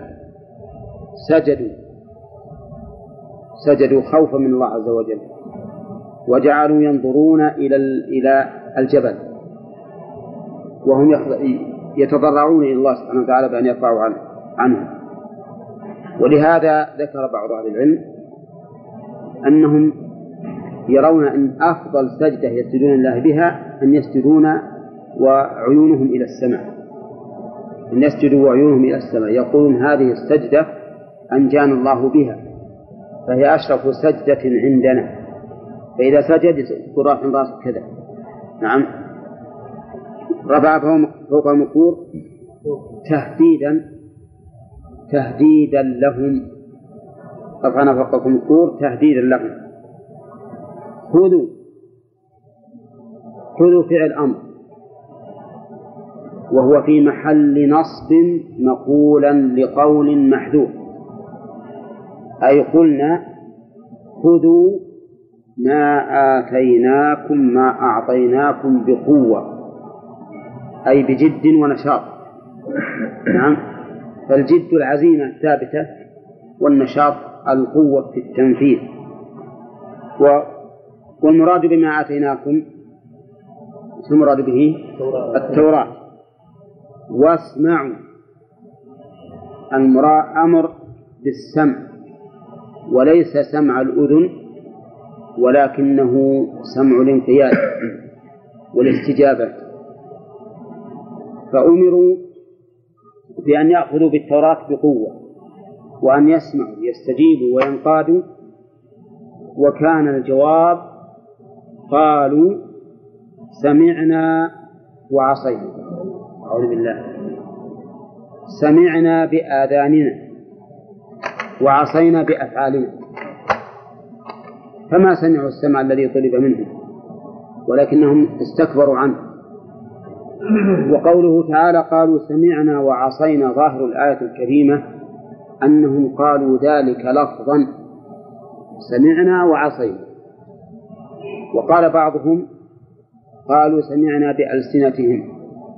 سجدوا خوفا من الله عز وجل، وجعلوا ينظرون إلى الجبل وهم يتضرعون إلى الله سبحانه وتعالى بأن يرفعوا عنه. ولهذا ذكر بعض أهل العلم أنهم يرون أن أفضل سجدة يسجدون الله بها أن يسجدون وعيونهم إلى السماء، أن يسجدوا وعيونهم إلى السماء، يقولون هذه السجدة أنجانا الله بها، فهي أشرف سجدة عندنا، فإذا سجد يقول رافع راسه كذا. نعم، رفع فوق المكور تهديدا لهم، رفعنا فوقكم الكور تهديدا لهم. خذوا فعل أمر، وهو في محل نصب مقولا لقول محذوف، أي قلنا خذوا ما آتيناكم ما أعطيناكم بقوة، أي بجد ونشاط. نعم، فالجد العزيمة الثابتة، والنشاط القوة في التنفيذ. والمراد بما آتيناكم المراد به التوراة. واسمعوا، أمر بالسمع، وليس سمع الأذن، ولكنه سمع الانقياد والاستجابة. فأمروا بأن يأخذوا بالتوراة بقوة، وأن يسمعوا يستجيبوا وينقادوا. وكان الجواب قالوا سمعنا وعصينا. أعوذ بالله، سمعنا بآذاننا وعصينا بأفعالنا، فما سمعوا السمع الذي طلب منهم ولكنهم استكبروا عنه. وقوله تعالى قالوا سمعنا وعصينا، ظاهر الآية الكريمة أنهم قالوا ذلك لفظا، سمعنا وعصينا. وقال بعضهم قالوا سمعنا بألسنتهم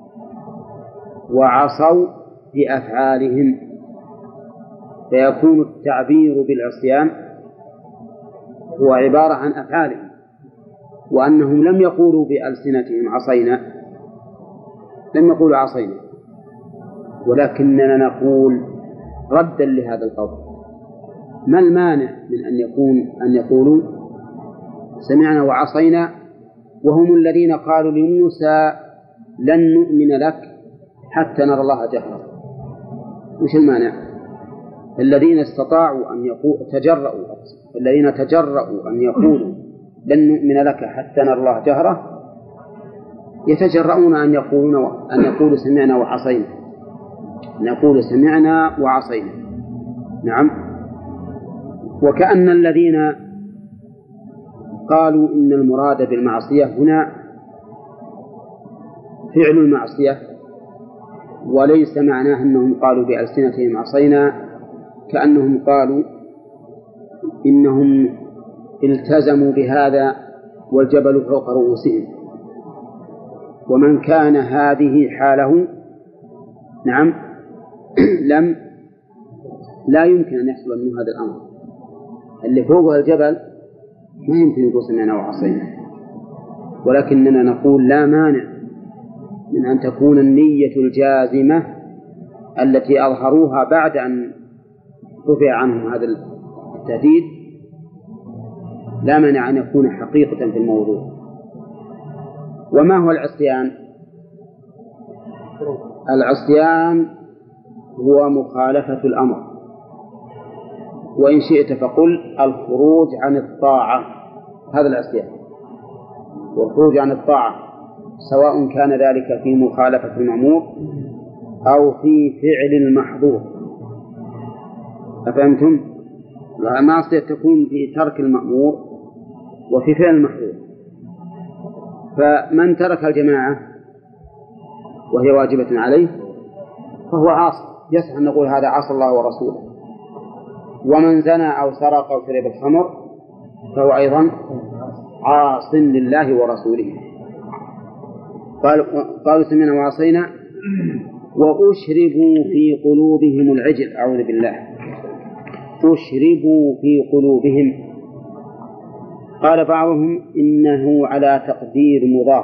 وعصوا بأفعالهم، فيكون التعبير بالعصيان هو عبارة عن أفعالهم، وأنهم لم يقولوا بألسنتهم عصينا، لم يقولوا عصينا، ولكننا نقول ردا لهذا القول: ما المانع من أن يقولوا سمعنا وعصينا وهم الذين قالوا لموسى لن نؤمن لك حتى نرى الله جهرا؟ وش المانع؟ الذين استطاعوا أن الذين تجرؤوا أن يقولوا لن نؤمن لك حتى نرى الله جهرا يتجرؤون أن يقولوا سمعنا وعصينا، نقول سمعنا وعصينا. نعم. وكأن الذين قالوا إن المراد بالمعصية هنا فعل المعصية وليس معناه أنهم قالوا بألسنتهم عصينا، كأنهم قالوا إنهم التزموا بهذا والجبل فوق رؤوسهم، ومن كان هذه حاله نعم لا يمكن أن يحصل منه هذا الأمر. اللي فوقها الجبل ما يمكن يقول سمعنا وعصينا، ولكننا نقول لا مانع من أن تكون النية الجازمة التي أظهروها بعد أن رفع عنهم هذا التهديد، لا مانع أن يكون حقيقة في الموضوع. وما هو العصيان؟ العصيان هو مخالفة الأمر، وإن شئت فقل الخروج عن الطاعة، هذا العصيان. والخروج عن الطاعة سواء كان ذلك في مخالفة المأمور أو في فعل المحظور. أفهمتم؟ المعصية تكون في ترك المأمور وفي فعل المحظور. فمن ترك الجماعة وهي واجبة عليه فهو عاصي، يصح أن نقول هذا عصى الله ورسوله. ومن زنى أو سرق أو شرب الخمر فهو أيضا عاص لله ورسوله. قالوا سمعنا وعصينا وأشربوا في قلوبهم العجل، أعوذ بالله، أشربوا في قلوبهم. قال بعضهم إنه على تقدير مضاف،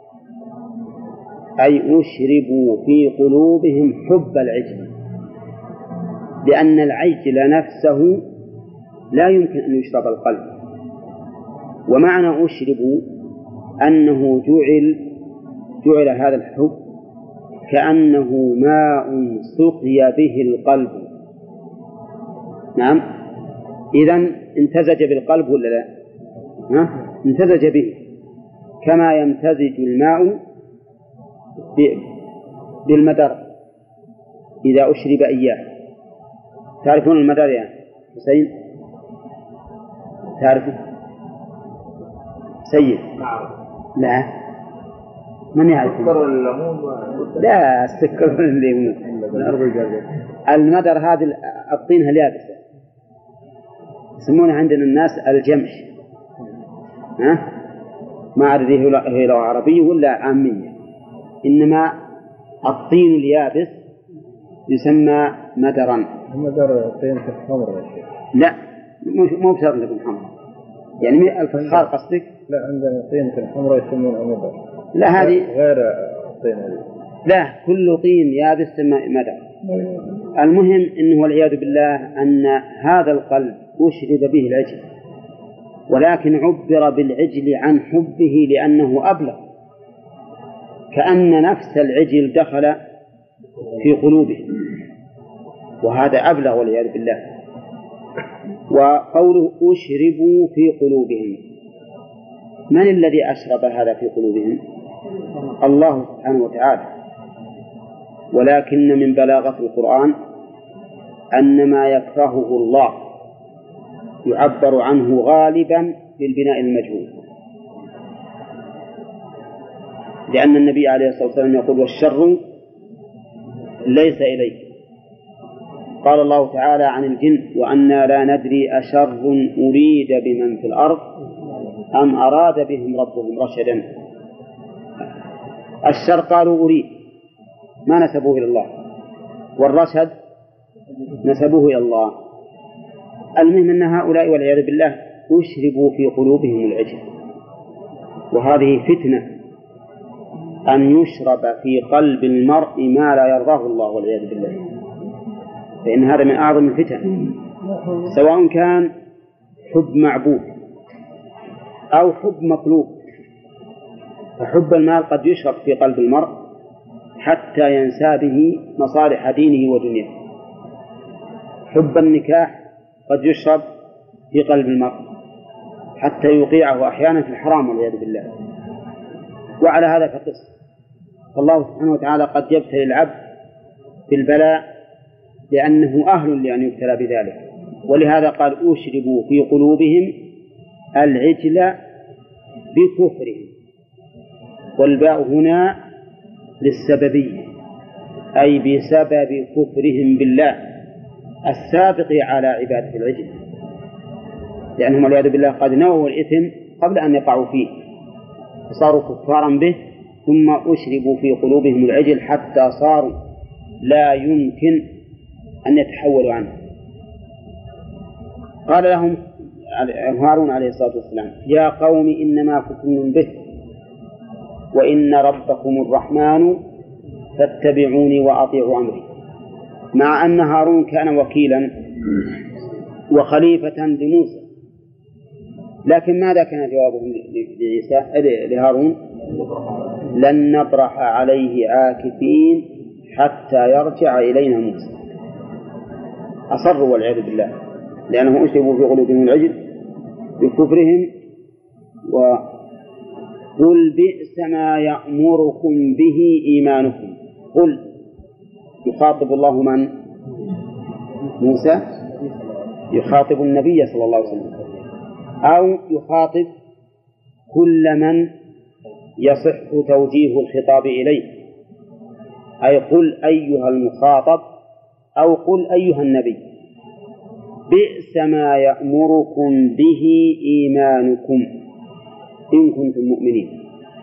أي أشربوا في قلوبهم حب العجل، لأن العجل نفسه لا يمكن أن يشرب القلب. ومعنى أشربوا أنه جعل هذا الحب كأنه ماء سقي به القلب. نعم، إذن امتزج بالقلب ولا لا؟ امتزج به كما يمتزج الماء بالمدر إذا أشرب إياه. تعرفون المدر يا حسين؟ تعرفون؟ سيد؟ لا، من يعرف؟ السكر الليمون؟ لا، السكر الليمون. المدر هذه الطينة اليابسة يسمونها عندنا الناس الجمش. ما أعرف هي لو عربية ولا عامية، إنما الطين اليابس يسمى مدرا. مدر طينة الخمر يا شيخ؟ لا، مو بشرط تكون حمر، يعني الفخار قصدك؟ لا، عندنا طينة الحمر يسمونها مدر. لا، هذه غير الطينة دي. لا، كل طين يابس يسمى مدر. المهم إنه والعياذ بالله أن هذا القلب أشرب به العجل، ولكن عبر بالعجل عن حبه لأنه أبلغ، كأن نفس العجل دخل في قلوبه، وهذا أبلغ والعياذ بالله. وقوله أشربوا في قلوبهم، من الذي أشرب هذا في قلوبهم؟ الله سبحانه وتعالى. ولكن من بلاغة القرآن أن ما يكرهه الله يعبر عنه غالبا بالبناء المجهول، لأن النبي عليه الصلاة والسلام يقول والشر ليس إليك. قال الله تعالى عن الجن وأنا لا ندري أشر أريد بمن في الأرض أم أراد بهم ربهم رشدا. الشر قالوا أريد، ما نسبوه إلى الله، والرشد نسبوه إلى الله. المهم أن هؤلاء والعياذ بالله أشربوا في قلوبهم العجل، وهذه فتنة أن يشرب في قلب المرء ما لا يرضاه الله والعياذ بالله، فإن هذا من أعظم الفتن، سواء كان حب معبود أو حب مطلوب. فحب المال قد يشرب في قلب المرء حتى ينسى به مصالح دينه ودنياه. حب النكاح قد يشرب في قلب المرء حتى يوقعه أحيانا في الحرام والعياذ بالله. وعلى هذا فقس. فالله سبحانه وتعالى قد يبتلي العبد بالبلاء لأنه أهل لأن يبتلى بذلك، ولهذا قال أشربوا في قلوبهم العجل بكفرهم، والباء هنا للسببية، أي بسبب كفرهم بالله السابق على عبادة العجل، لأنهم والعياذ بالله قد نووا الإثم قبل أن يقعوا فيه فصاروا كفارا به، ثم أشربوا في قلوبهم العجل حتى صاروا لا يمكن أن يتحولوا عنه. قال لهم هارون عليه الصلاة والسلام: يا قوم إنما فتنتم به وإن ربكم الرحمن فاتبعوني وأطيعوا أمري. مع أن هارون كان وكيلا وخليفة لموسى، لكن ماذا كان جوابهم لهارون؟ لن نبرح عليه عاكفين حتى يرجع إلينا موسى. أصروا والعياذ بالله لأنهم أشربوا في قلوبهم العجل بكفرهم. وقل بئس ما يأمركم به إيمانكم. قل يخاطب الله من؟ موسى، يخاطب النبي صلى الله عليه وسلم، أو يخاطب كل من يصح توجيه الخطاب إليه، أي قل أيها المخاطب أو قل أيها النبي. بئس ما يأمركم به إيمانكم إن كنتم مؤمنين.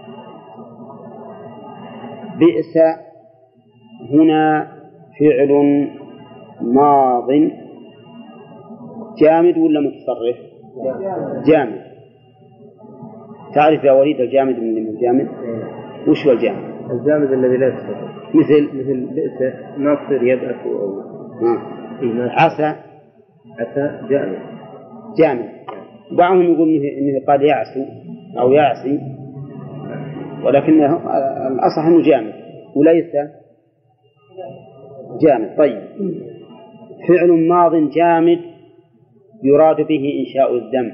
بئس هنا فعل ماض جامد ولا متصرف؟ جامد. تعرف يا وليد الجامد من الجامد؟ وش هو الجامد؟ الجامد الذي لا يتصرف، مثل بئس ما تصير يبأس أو عسى جامد. بعضهم يقول إنه قال يعسو أو يعسي، ولكن الأصح أنه جامد وليس جامد. طيب، فعل ماض جامد يراد به إنشاء الذنب.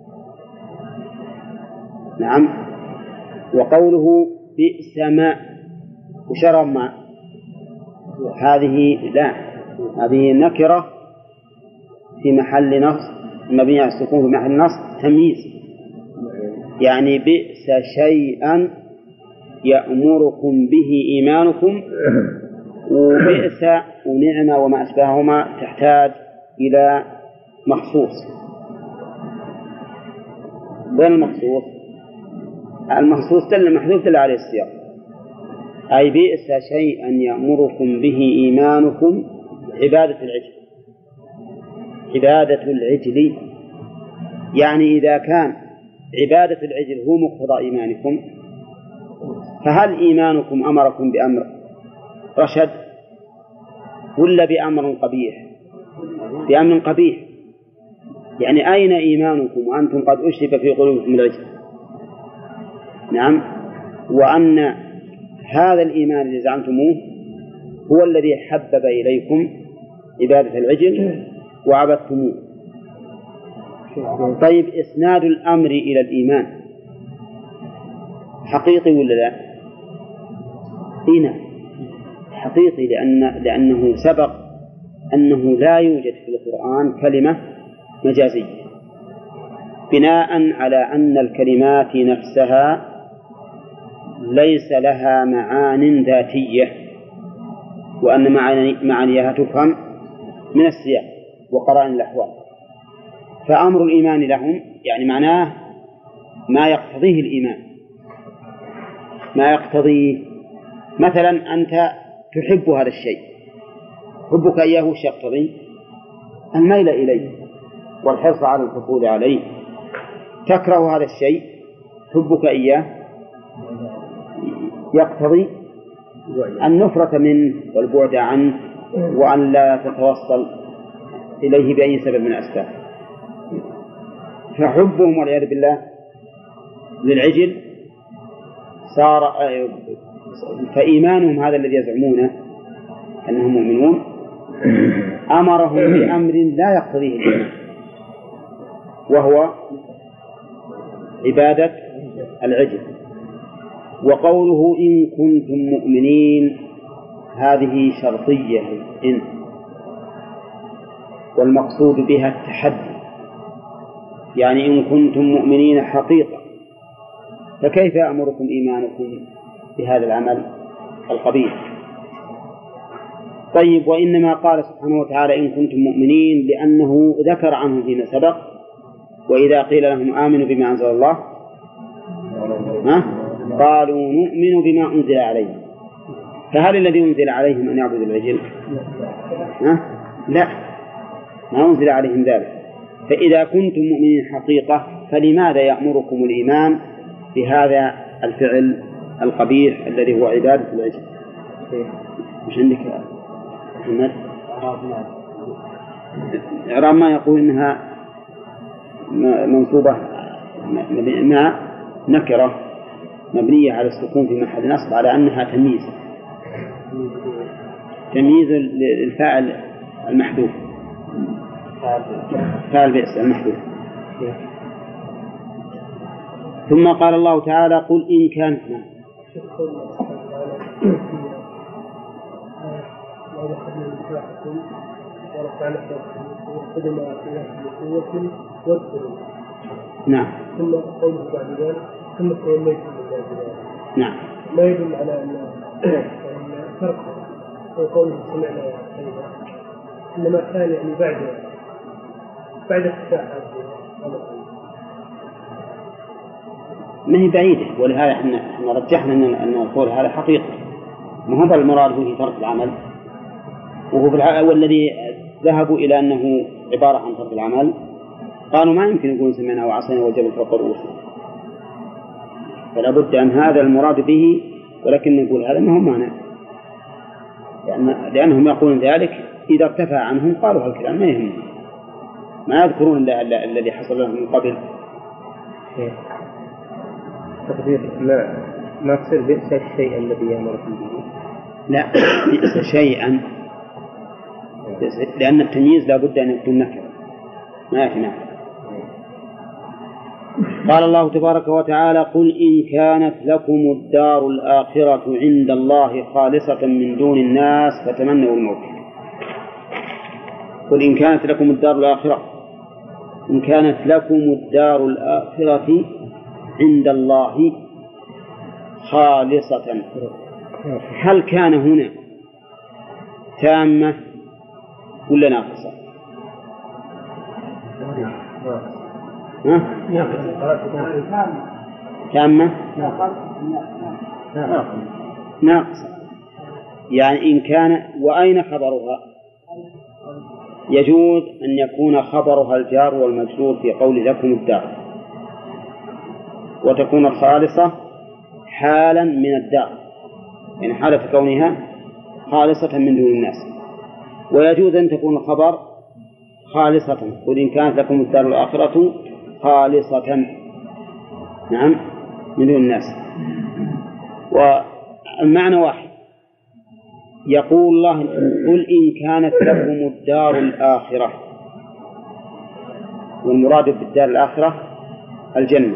نعم. وقوله بئس ما وشرب ما، هذه نكرة في محل نصب، مبني على السكون في محل نصب تمييز، يعني بئس شيئا يأمركم به إيمانكم. وبئس ونعمة وما أشبههما تحتاج إلى مخصوص. وين المخصوص؟ المخصوص المحذوف دل عليه السياق، أي بئس شيئا يأمركم به إيمانكم عبادة العجل. يعني إذا كان عبادة العجل هو مقتضى إيمانكم، فهل إيمانكم أمركم بأمر رشد ولا بأمر قبيح؟ بأمر قبيح. يعني أين إيمانكم وأنتم قد أشرب في قلوبكم العجل؟ نعم. وأن هذا الإيمان الذي زعمتموه هو الذي حبب إليكم عبادة العجل وعبدتموه. طيب، إسناد الأمر إلى الإيمان حقيقي ولا لا؟ نعم حقيقي، لأنه سبق أنه لا يوجد في القرآن كلمة مجازية، بناء على أن الكلمات نفسها ليس لها معان ذاتية، وأن معانيها تفهم من السياق وقرائن الأحوال. فأمر الإيمان لهم يعني معناه ما يقتضيه الإيمان، ما يقتضيه. مثلا أنت تحب هذا الشيء، حبك إياه وش يقتضي؟ الميل إليه والحرص على الحصول عليه. تكره هذا الشيء، حبك إياه يقتضي النفرة منه والبعد عنه وأن لا تتوصل إليه بأي سبب من الأسباب. فحبهم والعياذ بالله للعجل صار، فإيمانهم هذا الذي يزعمونه أنهم مؤمنون أمرهم بأمر لا يقتضيه الإيمان، وهو عبادة العجل. وقوله إن كنتم مؤمنين هذه شرطية إن، والمقصود بها التحدي، يعني إن كنتم مؤمنين حقيقة فكيف يأمركم إيمانكم بهذا العمل القبيح؟ طيب، وإنما قال سبحانه وتعالى إن كنتم مؤمنين لأنه ذكر عنهم فيما سبق وإذا قيل لهم آمنوا بما أنزل الله قالوا نؤمن بما أنزل عليهم. فهل الذي أنزل عليهم أن يعبدوا العجل؟ لا، ما أنزل عليهم ذلك. فإذا كنتم مؤمنين حقيقة فلماذا يأمركم الإيمان بهذا الفعل القبيح الذي هو عبادة العجل؟ مش عندك محمد؟ إعراب ما يقول إنها منصوبة مع نكرة مبنية على السكون في محل نصب على أنها تمييز للفاعل المحذوف، فاعل بئس المحذوف. ثم قال الله تعالى قل إن كان نعم ثم قوله بعد ذلك ثم توليتم نعم ما يدل على أن فرق قوله سمعنا وعصينا، إنما كان يعني بعد افتتاح ما هي بعيدة، ولهذا احنا رجحنا أن القول هذا حقيقة، ما هو المراد به ترك العمل، وهو والذي ذهبوا إلى أنه عبارة عن ترك العمل قالوا ما يمكن يقولون سمعنا وعصينا والجبل فوق رؤوسنا، فلا بد أن هذا المراد به، ولكن نقول هذا ما هو معنى، لأنهم يقولون ذلك إذا ارتفع عنهم قالوا هالكلام ما يهمهم، ما يذكرون الذي حصل لهم من قبل. تقدير ما تصير بئس الشيء الذي يأمركم به، لا بئس شيئا، لأن التمييز لا بد أن يكون نكرة ما يأتي نكرة. قال الله تبارك وتعالى قل إن كانت لكم الدار الآخرة عند الله خالصة من دون الناس فتمنوا الموت. قل إن كانت لكم الدار الآخرة، إن كانت لكم الدار الآخرة عند الله خالصة، هل كان هنا تامة ولا ناقصة؟ تامة ناقصة، يعني إن كان وأين خبرها؟ يجوز أن يكون خبرها الجار والمجرور في قول لكم الدار، وتكون الخالصة حالا من الدار، يعني حالة كونها خالصة من دون الناس. ويجوز أن تكون الخبر خالصة، قل إن كانت لكم الدار الآخرة خالصة نعم من دون الناس، والمعنى واحد. يقول الله قل إن كانت لكم الدار الآخرة، والمراد بالدار الآخرة الجنة،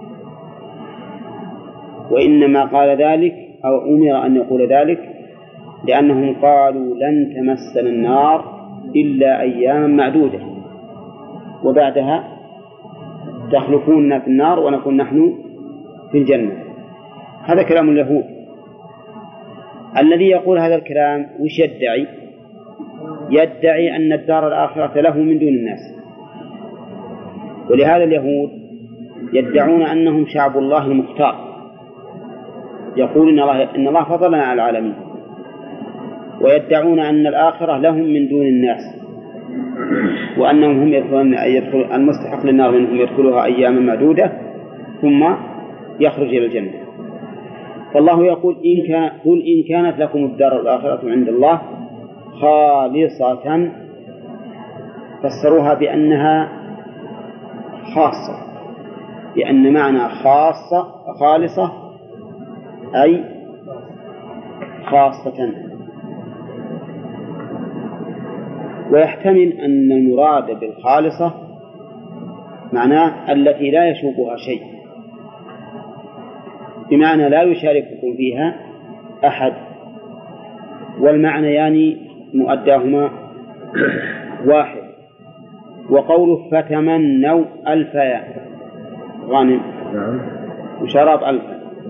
وإنما قال ذلك أو أمر أن يقول ذلك لأنهم قالوا لن تمسنا النار إلا أياما معدودة وبعدها تخلفوننا في النار ونكون نحن في الجنة. هذا كلام اليهود. الذي يقول هذا الكلام وش يدعي؟ يدعي أن الدار الآخرة له من دون الناس، ولهذا اليهود يدعون أنهم شعب الله المختار، يقول إن الله فضلنا على العالمين، ويدعون أن الآخرة لهم من دون الناس، وأنهم هم يدخلون المستحق للنار منهم يدخلوها أياما معدودة ثم يخرج إلى الجنة. فالله يقول قل إن كانت لكم الدار الآخرة عند الله خالصة، فسروها بأنها خاصة، لأن معنى خالصة أي خاصة. ويحتمل أن المراد بالخالصة معناه التي لا يشوبها شيء، بمعنى لا يشارككم فيها أحد. والمعنى يعني مؤداهما واحد. وقوله فتمنوا ألف يا غانم وشراب ألف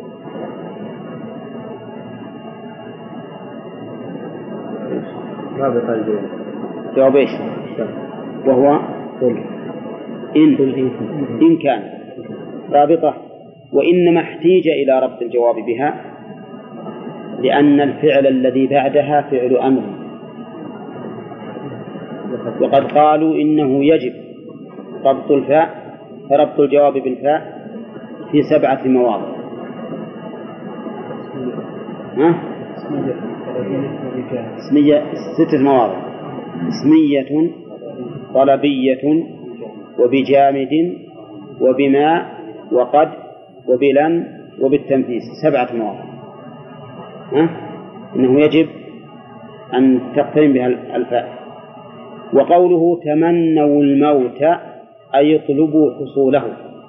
رابط الجواب. جواب إيش؟ وهو إن كان رابطة. وإنما احتيج إلى ربط الجواب بها لأن الفعل الذي بعدها فعل أمر، وقد قالوا إنه يجب ربط الفاء فربط الجواب بالفاء في 7 مواضع. اسمية 6 مواضع: اسمية، طلبية، وبجامد، وبما، وقد، وبلن، وبالتنفيس. 7 مواضع إنه يجب أن تقترن بها الفاء. وقوله تمنوا الموت أي يطلبوا حصوله،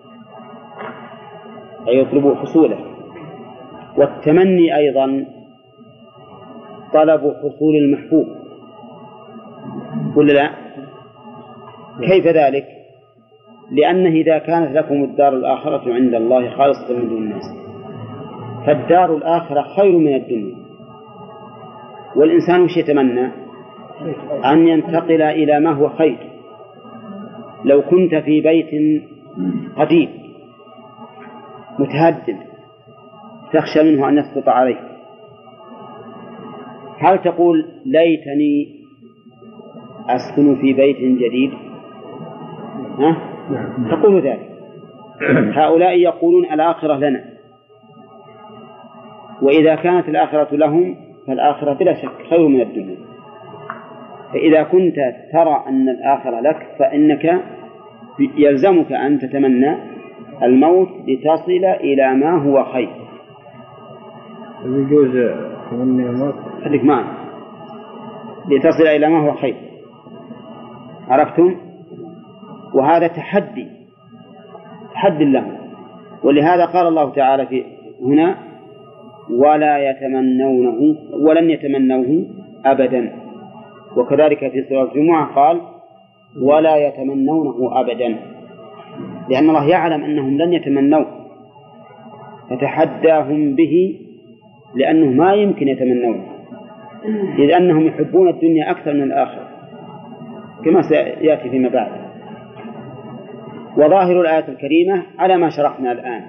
أي يطلبوا حصوله. والتمني أيضا طلب حصول المحبوب، ولا لا؟ كيف ذلك؟ لأنه إذا كانت لكم الدار الآخرة عند الله خالصة من دون الناس فالدار الآخرة خير من الدنيا. والإنسان وش يتمنى؟ أن ينتقل إلى ما هو خير. لو كنت في بيت قديم متهدم تخشى منه أن يسقط عليك، هل تقول ليتني أسكن في بيت جديد؟ تقول ذلك. هؤلاء يقولون الآخرة لنا، وإذا كانت الآخرة لهم فالآخرة بلا شك خير من الدنيا. فإذا كنت ترى أن الآخرة لك فإنك يلزمك أن تتمنى الموت لتصل إلى ما هو خير. يجوز تمني الموت خليك معي لتصل إلى ما هو خير. عرفتم؟ وهذا تحدي لهم. ولهذا قال الله تعالى في هنا ولا يتمنونه ولن يتمنوه أبدا. وكذلك في سورة الجمعة قال ولا يتمنونه أبدا، لأن الله يعلم أنهم لن يتمنوه فتحداهم به لأنه ما يمكن يتمنونه، إذ أنهم يحبون الدنيا أكثر من الآخرة كما سيأتي فيما بعد. وظاهر الآية الكريمة على ما شرحنا الآن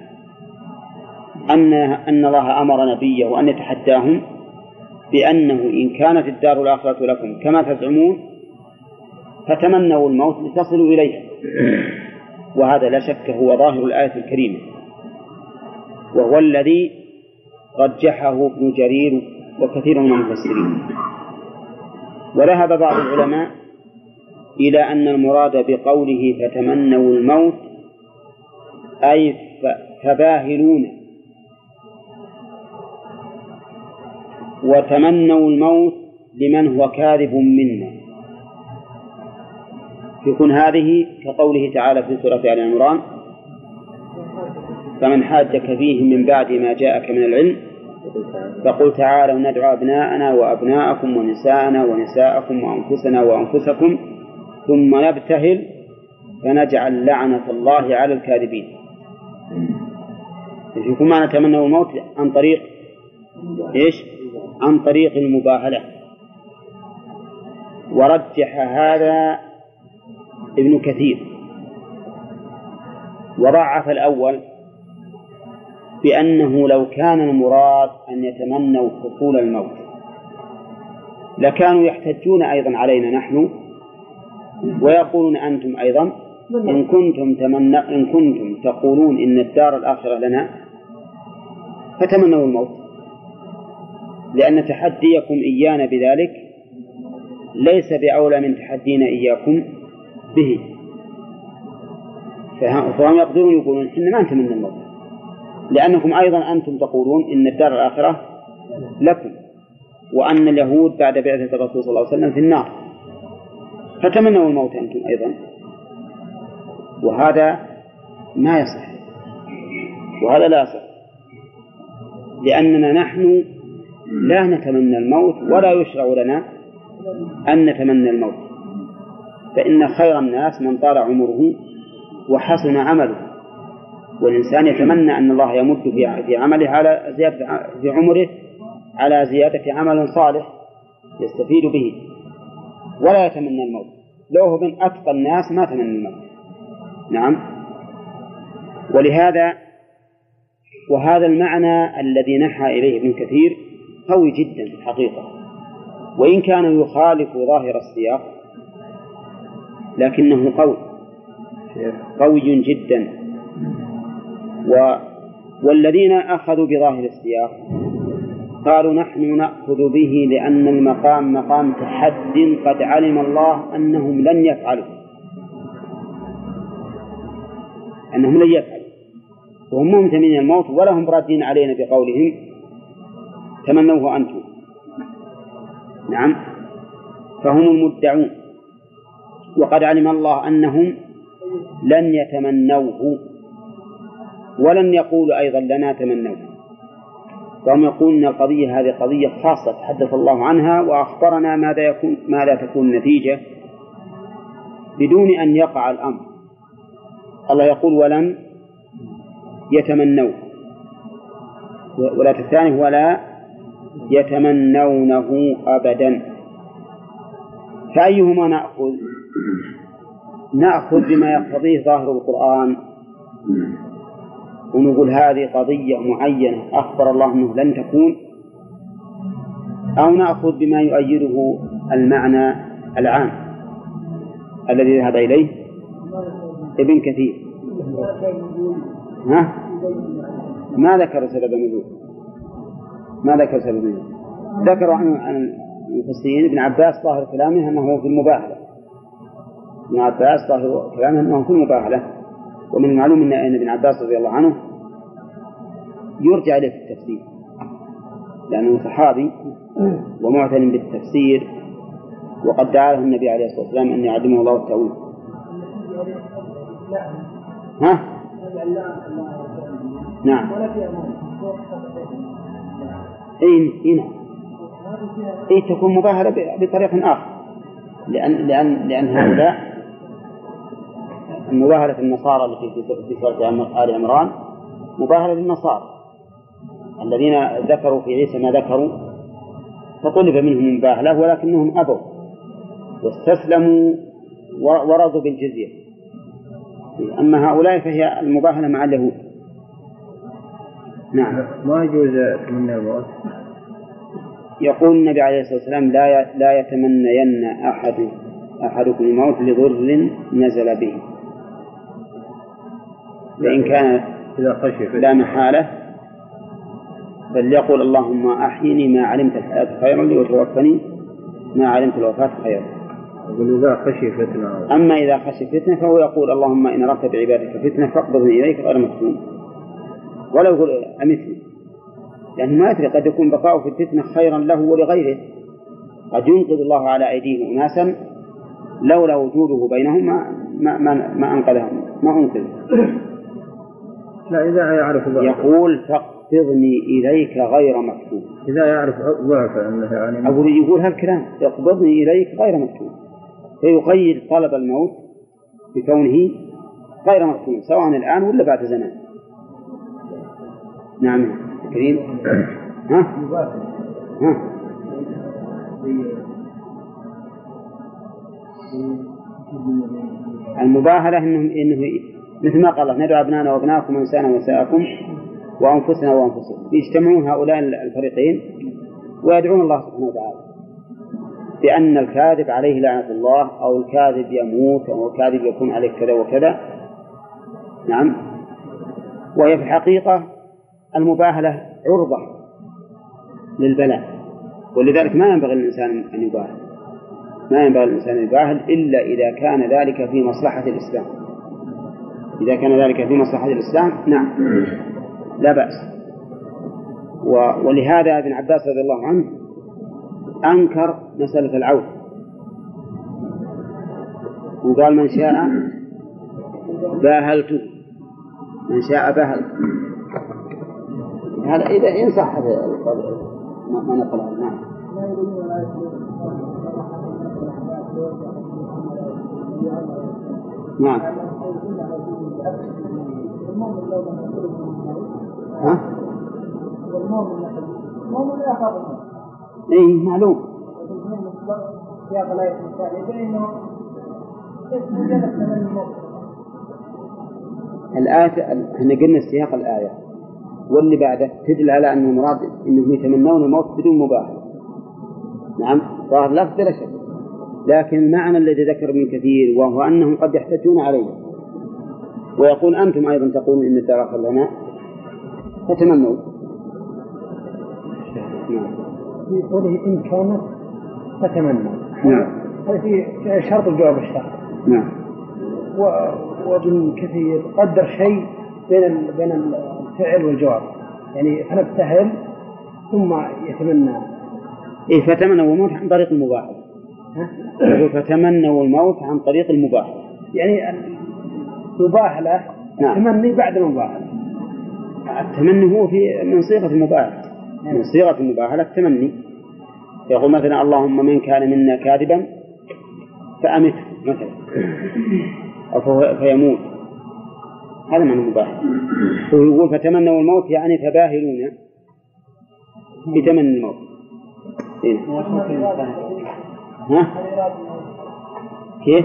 أن الله أمر نبيه أن يتحداهم بأنه إن كانت الدار الآخرة لكم كما تزعمون فتمنوا الموت لتصلوا إليها. وهذا لا شك هو ظاهر الآية الكريمة، وهو الذي رجحه ابن جرير وكثير من المفسرين. وذهب بعض العلماء إلى أن المراد بقوله فتمنوا الموت أي فباهلون، وتمنوا الموت لمن هو كاذب منا. يكون هذه كقوله تعالى في سورة آل عمران فمن حاجك فيه من بعد ما جاءك من العلم فقل تعالوا ندعو أبناءنا وأبناءكم ونساءنا ونساءكم وأنفسنا وأنفسكم ثم نبتهل فنجعل لعنة الله على الكاذبين. يكون معنى تمنوا الموت عن طريق إيش؟ عن طريق المباهلة. ورجح هذا ابن كثير وضعف الأول بأنه لو كان المراد أن يتمنوا حصول الموت لكانوا يحتجون أيضا علينا نحن ويقولون أنتم أيضا إن كنتم تقولون إن الدار الآخرة لنا فتمنوا الموت، لأن تحديكم إيانا بذلك ليس بأولى من تحدينا إياكم به. فهم يقدرون يقولون إن ما نتمنى الموت لأنكم أيضا أنتم تقولون إن الدار الآخرة لكم وأن اليهود بعد بعثة الرسول صلى الله عليه وسلم في النار فتمنوا الموت أنتم أيضا. وهذا ما يصح، وهذا لا يصح. لأننا نحن لا نتمنى الموت ولا يشرع لنا أن نتمنى الموت، فإن خير الناس من طال عمره وحسن عمله، والإنسان يتمنى أن الله يمد في عمله على زيادة في عمره على زيادة عمل صالح يستفيد به، ولا يتمنى الموت. لو هو من أتقى الناس ما تمنى الموت. نعم. ولهذا وهذا المعنى الذي نحى إليه ابن كثير قوي جدا الحقيقة، وإن كان يخالف ظاهر السياق لكنه قوي جدا. والذين أخذوا بظاهر السياق قالوا نحن نأخذ به لأن المقام مقام تحد قد علم الله أنهم لن يفعلوا، وهم ممتمنين الموت ولا هم رادين علينا بقولهم تمنوه أنتم. نعم، فهم المدعون، وقد علم الله أنهم لن يتمنوه ولن يقولوا أيضا لنا تمنوه، وهم يقولون أن القضية هذه قضية خاصة تحدث الله عنها وأخبرنا ماذا تكون النتيجة بدون أن يقع الأمر. الله يقول ولن يتمنوه، ولا الثاني ولا يتمنونه أبدا. فأيهما نأخذ؟ نأخذ بما يقتضيه ظاهر القرآن ونقول هذه قضية معينة أخبر الله أنه لن تكون، أو نأخذ بما يؤيده المعنى العام الذي ذهب إليه ابن كثير. ما ذكر سبب النزول، ذكر عن المفسرين ابن عباس ظاهر كلامه أنه في المباهلة، ومن المعلوم أن ابن عباس رضي الله عنه يرجع إليه في التفسير لأنه صحابي ومعتن بالتفسير، وقد دعا له النبي عليه الصلاة والسلام أن يعلمه الله التأويل. نعم. أي تكون مباهلة بطريق آخر، لأن هؤلاء مباهلة النصارى التي في سورة آل عمران مباهلة للنصارى الذين ذكروا في عيسى ما ذكروا فطلب منهم المباهلة، ولكنهم أبوا واستسلموا ورضوا بالجزية. أما هؤلاء فهي المباهلة مع اليهود. نعم. ما يجوز تمنى الموت. يقول النبي عليه الصلاة والسلام لا يتمنين أحدكم الموت لضر نزل به، فإن كان إذا خشي لا محالة فليقول اللهم أحيني ما علمت الحياة خيرا لي وتوفني ما علمت الوفاة خيرا. إذا خشي فتنة. أما إذا خشي فتنة فهو يقول اللهم إن أردت بعبادك فتنة فاقبضني إليك غير مفتون، ولا يقول أمتني، لأنه ما يدري قد يكون بقاؤه في الفتنة خيرا له ولغيره، قد ينقذ الله على أيديهم أناسا لولا وجوده بينهم ما أنقذهم ما أنقذ. لا إذا يعرف يقول فاقبضني إليك غير مفتون، إذا يعرف ضعف أنه يعني يقول هالكلام يقبضني إليك غير مفتون، فيقيد طلب الموت بكونه غير مفتون سواء الآن ولا بعد زمان. نعم كريم. المباهلة إنه مثل ما قال ندعو أبنانا وأبناءكم ونساءنا ونساءكم وأنفسنا وأنفسكم، يجتمعون هؤلاء الفريقين ويدعون الله سبحانه وتعالى بأن الكاذب عليه لعنة الله، أو الكاذب يموت، أو الكاذب يكون عليه كذا وكذا. نعم. وهي في الحقيقة المباهلة عرضة للبلاء، ولذلك ما ينبغي الإنسان أن يباهل، إلا إذا كان ذلك في مصلحة الإسلام. إذا كان ذلك في مصلحة الإسلام نعم لا بأس. ولهذا ابن عباس رضي الله عنه أنكر مسألة العود، وقال من شاء باهلته، من شاء باهل. هذا إذا إن صح هذا القول ما نقل عنه. نعم. نعم. ها؟ إيه معلوم. الآية احنا قلنا سياق الآية واللي بعده تدل على أن المراد إنهم يتمنون الموت بدون مباح. نعم ظاهر لفظ بلا شك، لكن المعنى الذي ذكر ابن كثير وهو أنهم قد يحتجون عليه، ويقول أنتم أيضا تقولون إن الدار آخر لنا فتمنوا. نعم. في قوله إن كانت فتمنوا. نعم. هذا في شرط الجواب الشرط. نعم. وابن كثير قدر شيء بين الفعل والجواب، يعني فنبتهل ثم يتمنى. إيه فتمنوا الموت عن طريق المباح. فتمنوا الموت عن طريق المباح، يعني يباح له. نعم. التمني بعد المباح. التمني هو من صيغة المباح. من صيغة المباح التمني. يقول مثلا اللهم من كان منا كاذبا فأمته مثلا أو فيموت، هذا من المباح. ويقول فتمنوا الموت يعني تباهلون بتمني الموت. إيه؟ ها؟ كيف؟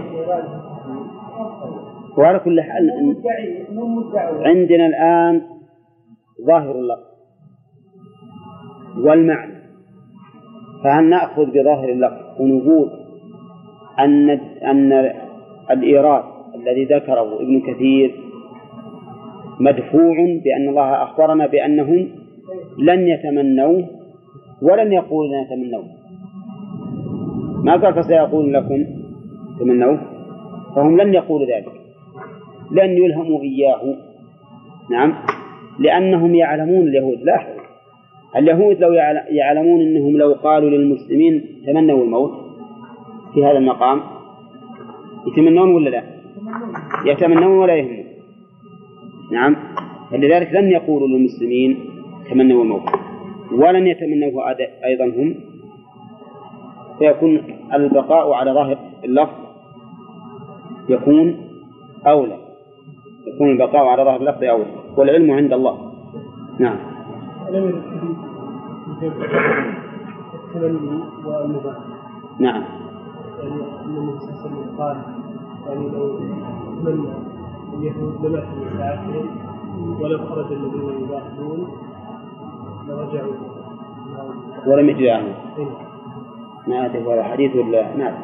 وعلى كل حال عندنا الآن ظاهر اللفظ والمعنى، فهل نأخذ بظاهر اللفظ ونقول أن الإيراد الذي ذكره ابن كثير مدفوع بأن الله أخبرنا بأنهم لن يتمنوا ولن يقول لن يتمنوا، ما قال فسيقول لكم تمنوا، فهم لن يقولوا ذلك، لن يلهموا إياه. نعم، لأنهم يعلمون اليهود. لا، اليهود لو يعلمون أنهم لو قالوا للمسلمين تمنوا الموت في هذا المقام يتمنون ولا لا؟ يتمنون ولا يهمون. نعم، فلذلك لن يقولوا للمسلمين تمنوا الموت ولن يتمنوه أيضا هم، فيكون البقاء على ظاهر اللفظ يكون أولى، يكون البقاء على ظاهر اللفظ أولى، والعلم عند الله. نعم. التمني والمباح. نعم. يعني النبي صلى الله عليه وسلم قال يعني لو تمنى اليهود لما في ساعتهم ولو خرج الذين يباحثون لرجعوا ولم يجري عنه. ما أدري هذا حديث ولا نعم.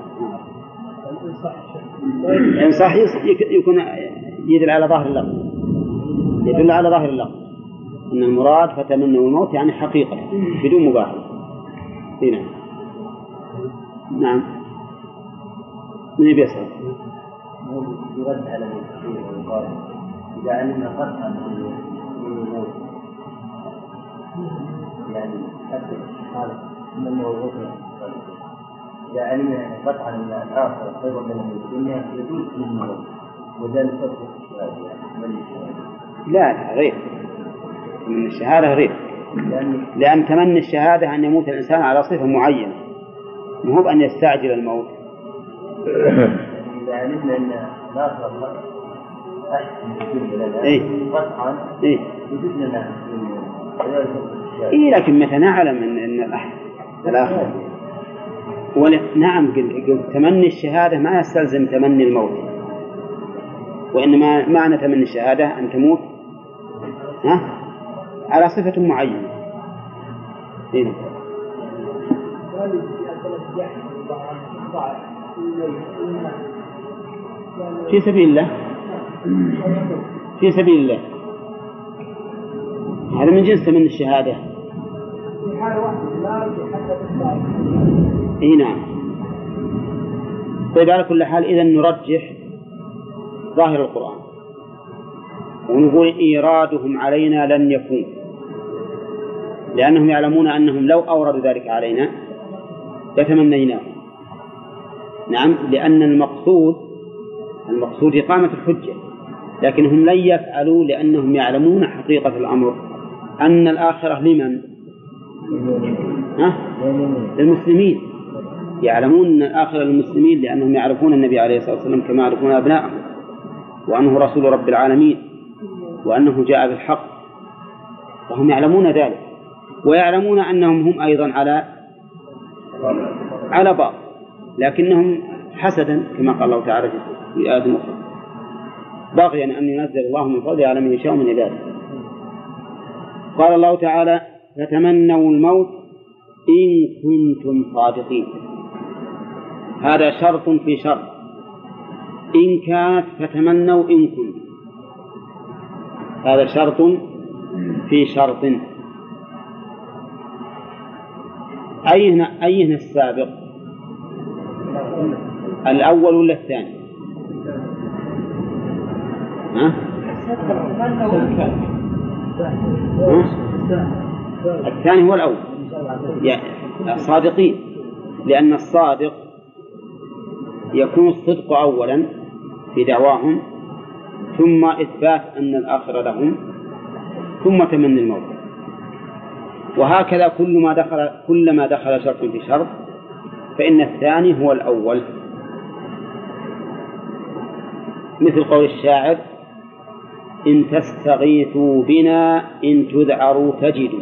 إن صح يكون يدل على ظاهر اللفظ، يدل على ظاهر اللفظ أن المراد فتمنوا الموت يعني حقيقة بدون مباح. هنا نعم. من يسأل؟ يرد على المسلمين ويقال إذا علمنا قطعا من الموت يعني أسف هذا من موضوع، إذا علمنا قطعا من الآخر خير من الدنيا يدل من الموت وذلك فتح الشهادة. لا غير من الشهادة غير، لأن تمني الشهادة أن يموت الإنسان على صفة معينة، مو بأن يستعجل الموت. إذا علمنا أن الآخر أحسن لنا إيه؟ قطعا إيه؟ يجب لنا إيه، لكن متى نعلم أن الآخر نعم قلت تمني الشهادة ما يستلزم تمني الموت، وإنما معنى تمني الشهادة أن تموت على صفة معينة. هنا في سبيل الله، في سبيل الله، هذا من جنس تمني الشهادة. إيه نعم. طيب على كل حال إذن نرجح ظاهر القرآن ونقول إيرادهم علينا لن يكون، لأنهم يعلمون أنهم لو أوردوا ذلك علينا لتمنيناه. نعم، لأن المقصود إقامة الحجة، لكنهم لن يفعلوا لأنهم يعلمون حقيقة الأمر أن الآخرة لمن؟ للمسلمين، يعلمون أن الآخرة للمسلمين لأنهم يعرفون النبي عليه الصلاة والسلام كما يعرفون أبنائهم، وأنه رسول رب العالمين، وأنه جاء بالحق، وهم يعلمون ذلك، ويعلمون أنهم هم أيضا على بعض، لكنهم حسدا كما قال الله تعالى في آية أخرى باغيا أن ينزل الله من فضله على من يشاء من عباده. قال الله تعالى فتمنوا الموت إن كنتم صادقين، هذا شرط في شرط، إن كانت فتمنوا إن كنتم، هذا شرط في شرط. أين السابق، الأول ولا الثاني؟ الثاني هو الأول، يعني صادقين، لأن الصادق يكون الصدق أولا في دعواهم، ثم إثبات أن الآخرة لهم، ثم تمني الموت. وهكذا كلما دخل شرط في شرط فإن الثاني هو الأول، مثل قول الشاعر إن تستغيثوا بنا إن تذعروا تجدوا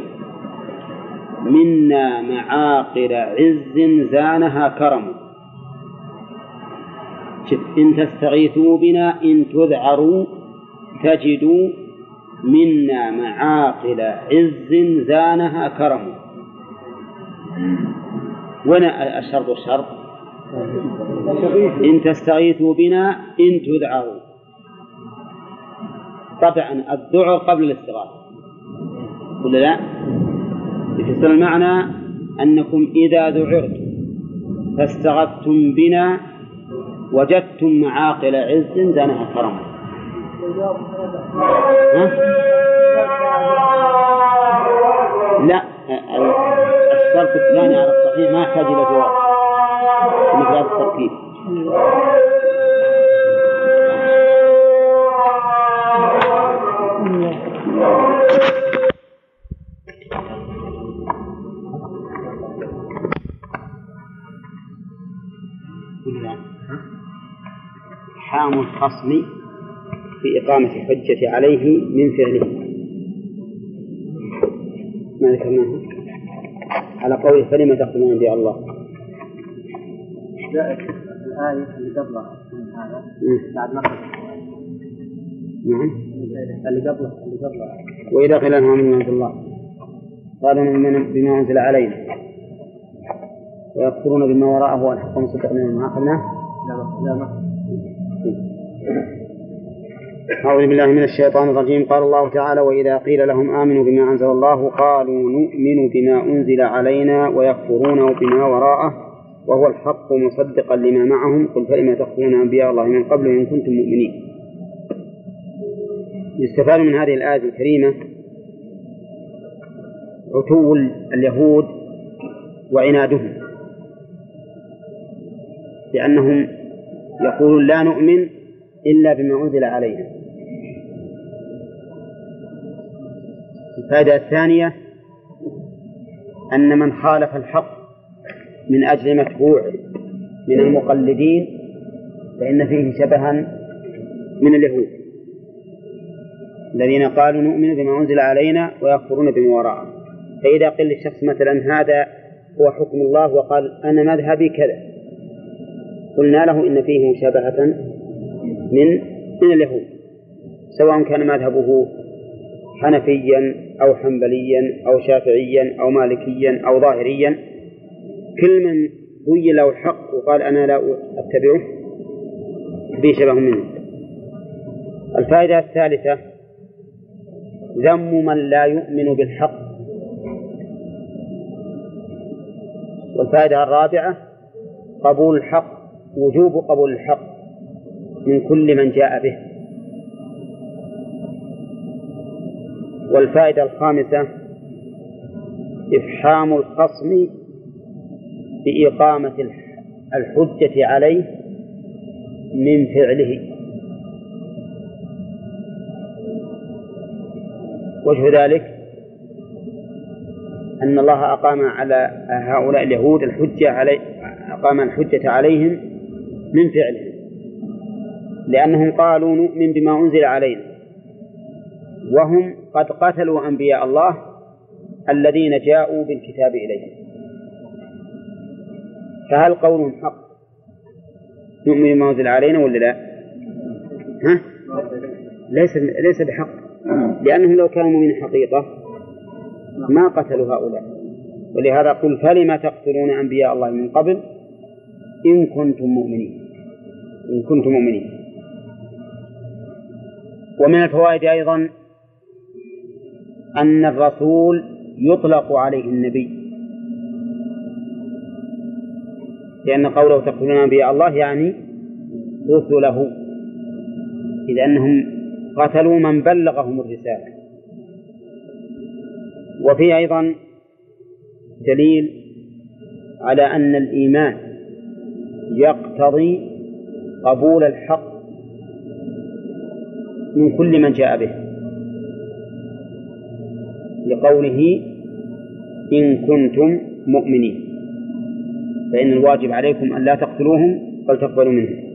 منا معاقل عز زانها كرم. إن تستغيثوا بنا إن تذعروا تجدوا منا معاقل عز زانها كرم. وين الشرط والشرط؟ إن تستغيثوا بنا إن تذعروا، طبعا الذعر قبل الاستغاثة ولا لا؟ يفسر المعنى أنكم إذا ذعرتم فاستغثتم بنا وجدتم معاقل عز زانها كرم. لا، الشرط الثاني على الصحيح ما يحتاج إلى جواب مثل هذا التركيب. حام الخصم في إقامة الحجة عليه من فعله، ما ذكرناه على قوله فلما تختمون أنبياء الله. الآية اللي قبلها هذا بعد ما نعم اللي قبلها وإذا قيل لهم آمنوا بما أنزل الله قالوا نؤمن بما أنزل علينا ويكفرون بما وراءه والحق مصدقا لما أخذناه. لا أعوذ بالله من الشيطان الرجيم. قال الله تعالى وإذا قيل لهم آمنوا بما أنزل الله قالوا نؤمن بما أنزل علينا ويكفرون بما وراءه وهو الحق مصدقا لما معهم قل فلما تقتلون أنبياء الله من قبل إن كنتم مؤمنين. يستفاد من هذه الآية الكريمة عتو اليهود وعنادهم، لأنهم يقولون لا نؤمن إلا بما أنزل علينا. الفائدة الثانية أن من خالف الحق من أجل متبوع من المقلدين فإن فيه شبها من اليهود الذين قالوا نؤمن بما أنزل علينا ويكفرون بما وراءه. فإذا قيل للشخص مثلا هذا هو حكم الله وقال أنا مذهبي كذا، قلنا له إن فيه مشابهة من اليهود، سواء كان مذهبه حنفيا أو حنبليا أو شافعيا أو مالكيا أو ظاهريا، كل من بين له الحق وقال أنا لا أتبعه به شبه منه. الفائدة الثالثة ذم من لا يؤمن بالحق. والفائدة الرابعة قبول الحق، وجوب قبول الحق من كل من جاء به. والفائدة الخامسة إفحام الخصم بإقامة الحجة عليه من فعله. وجه ذلك أن الله أقام على هؤلاء اليهود أقام الحجة عليهم من فعلهم، لأنهم قالوا نؤمن بما أنزل علينا، وهم قد قتلوا أنبياء الله الذين جاءوا بالكتاب إليهم، فهل قولهم حق نؤمن بما أنزل علينا ولا لا؟ ها؟ ليس بحق، لأنهم لو كانوا مؤمنين حقيقة ما قتلوا هؤلاء. ولهذا قل فلم تقتلون أنبياء الله من قبل إن كنتم مؤمنين. ومن الفوائد أيضا أن الرسول يطلق عليه النبي، لأن قوله تقتلون أنبياء الله يعني رسله، إذ أنهم قتلوا من بلغهم الرسالة. وفيه أيضا دليل على أن الإيمان يقتضي قبول الحق من كل من جاء به، لقوله إن كنتم مؤمنين، فإن الواجب عليكم أن لا تقتلوهم بل تقبلوا منهم.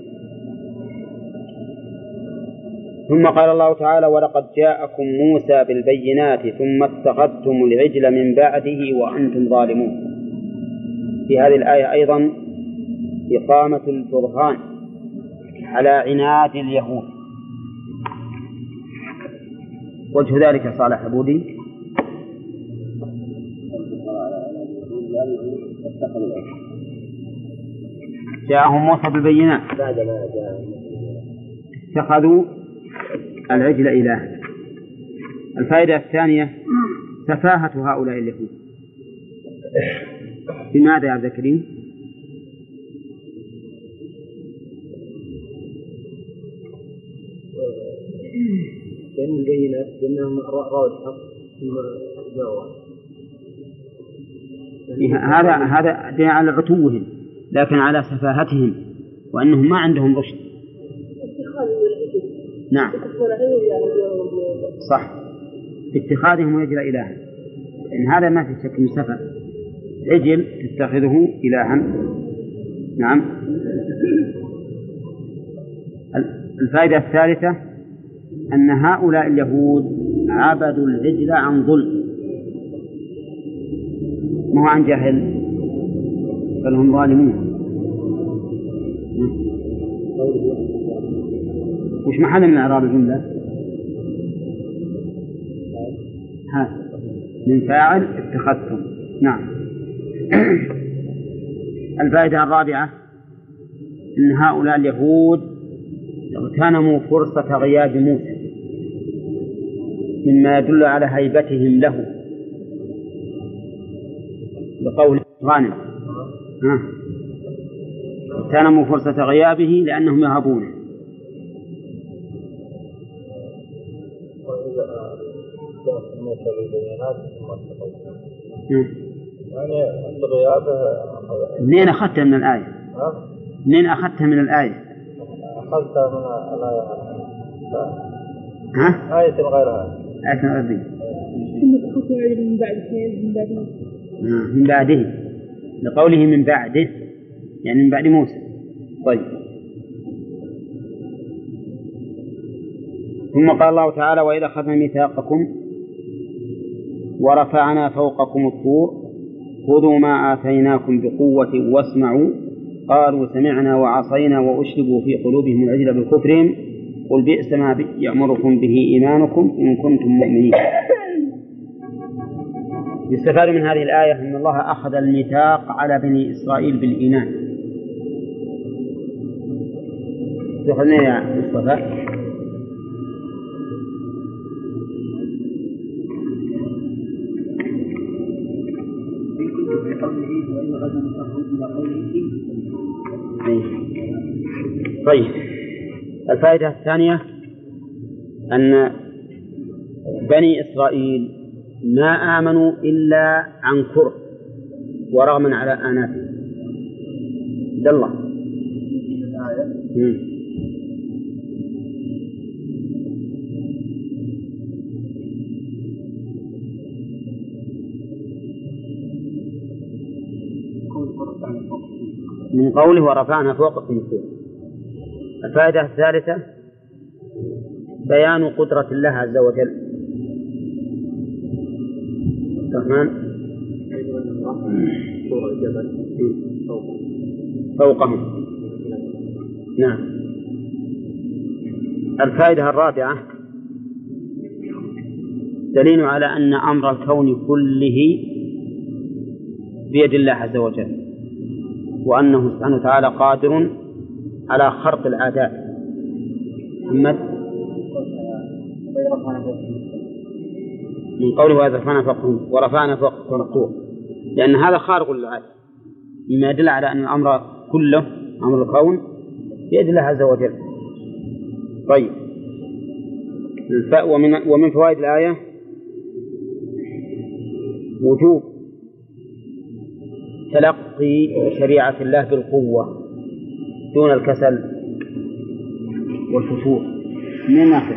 ثم قال الله تعالى ولقد جاءكم موسى بالبينات ثم اتخذتم العجل من بعده وأنتم ظالمون. في هذه الآية أيضا إقامة البرهان على عناد اليهود. وجه ذلك صالح عبودي جاءهم موسى بالبينات اتخذوا العجل إله. الفائدة الثانية سفاهة هؤلاء اليهود. بماذا يا عبد الكريم؟ لأن البينات بأنهم رأوا الحق ثم جاءوا. هذا دليل على عتوهم، لكن على سفاهتهم وأنهم ما عندهم رشد. نعم صح، اتخاذهم العجل إلها، إن هذا ما في شك من سفه. العجل تتخذه إلها. نعم. الفائدة الثالثة أن هؤلاء اليهود عبدوا العجل عن ظلم، ما هو عن جهل، بل هم ظالمون. وش محل من إعراب الجملة؟ من فاعل اتخذتم. نعم. الفائدة الرابعة أن هؤلاء اليهود اغتنموا فرصة غياب موسى مما يدل على هيبتهم له، بقول غانم اغتنموا فرصة غيابه لأنهم يهابونه. يعني عند غيابه منين أخذتها من الآية؟ منين أخذتها من الآية؟ أخذتها من الآية. آية غيرها. آية غيرها. من بعد اثنين من بعده، لقوله من بعده يعني من بعد موسى. طيب. ثم قال الله تعالى وإذا أخذنا ميثاقكم ورفعنا فوقكم الطور خذوا ما آتيناكم بقوة واسمعوا قالوا سمعنا وعصينا وأشربوا في قلوبهم العجل بكفرهم قل بئس ما يأمركم به إيمانكم إن كنتم مؤمنين. يستفاد من هذه الآية أن الله أخذ الميثاق على بني إسرائيل بالإيمان. دخلنا يا مصطفى. طيب. الفائدة الثانية أن بني إسرائيل ما آمنوا إلا عن كره ورغما على آناتهم. الله من قوله ورفعنا فوقكم الطور. الفائدة الثالثة بيان قدرة الله عز وجل. الرحمن فوقهم. نعم. الفائدة الرابعة دليل على أن أمر الكون كله بيد الله عز وجل، وأنه سبحانه وتعالى قادر على خرق العادات. محمد من قوله ورفعنا فوقكم الطور، لأن هذا خارق للعادة، مما يدل على أن الأمر كله أمر الكون بيد الله عز وجل. طيب، ومن فوائد الآية وجوب تلقي شريعة الله بالقوة دون الكسل والفتور. من ناحية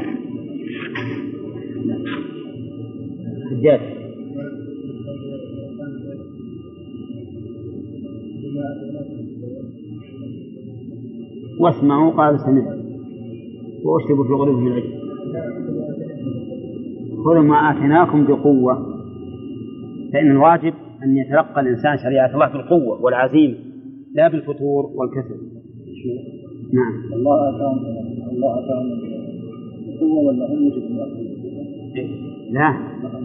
حجاج واسمعوا قال سمعوا واشربوا في قلوبهم العجل خذوا ما آتيناكم بقوة. فإن الواجب أن يتلقى الإنسان شريعة الله بالقوة والعزيمة لا بالفتور والكسل. نعم. الله أتاهم قوة ولا هم يجب؟ لا،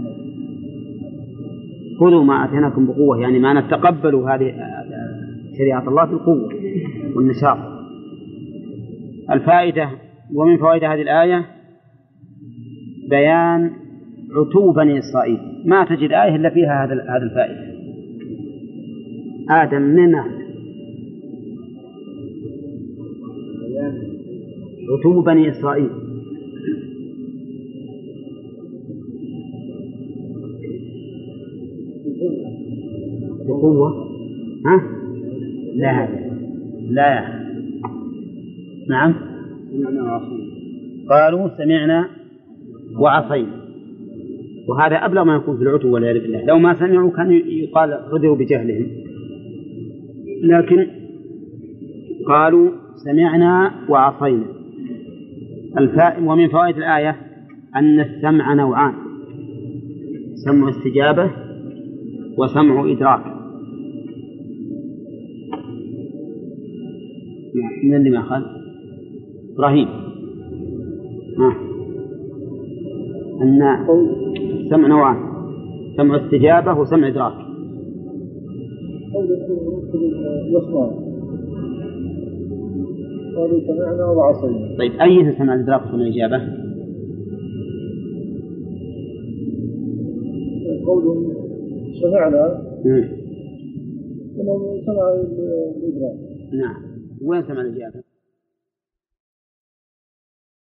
خذوا ما آتيناكم بقوة، يعني ما نتقبلوا هذه شريعة الله بالقوة والنشاط. الفائدة ومن فوائد هذه الآية بيان عتو بني إسرائيل. ما تجد آية إلا فيها هذه الفائدة. آدم من عتو بني إسرائيل. بقوة ها؟ لا. نعم. قالوا سمعنا وعصينا، وهذا أبلغ ما يكون في العتو والعياذ بالله. لو ما سمعوا كان يقال عذروا بجهلهم، لكن قالوا سمعنا وعصينا. ومن فوائد الآية أن السمع نوعان: سمع استجابة وسمع إدراك. من اللي ما أخذ؟ إبراهيم. أن السمع نوعان: سمع استجابة وسمع إدراك. قالوا سمعنا وعصينا. طيب، أي سمع الإدراك وسمع الإجابة؟ قولهم سمعنا سمع الإدراك. نعم. وين سمع الإجابة؟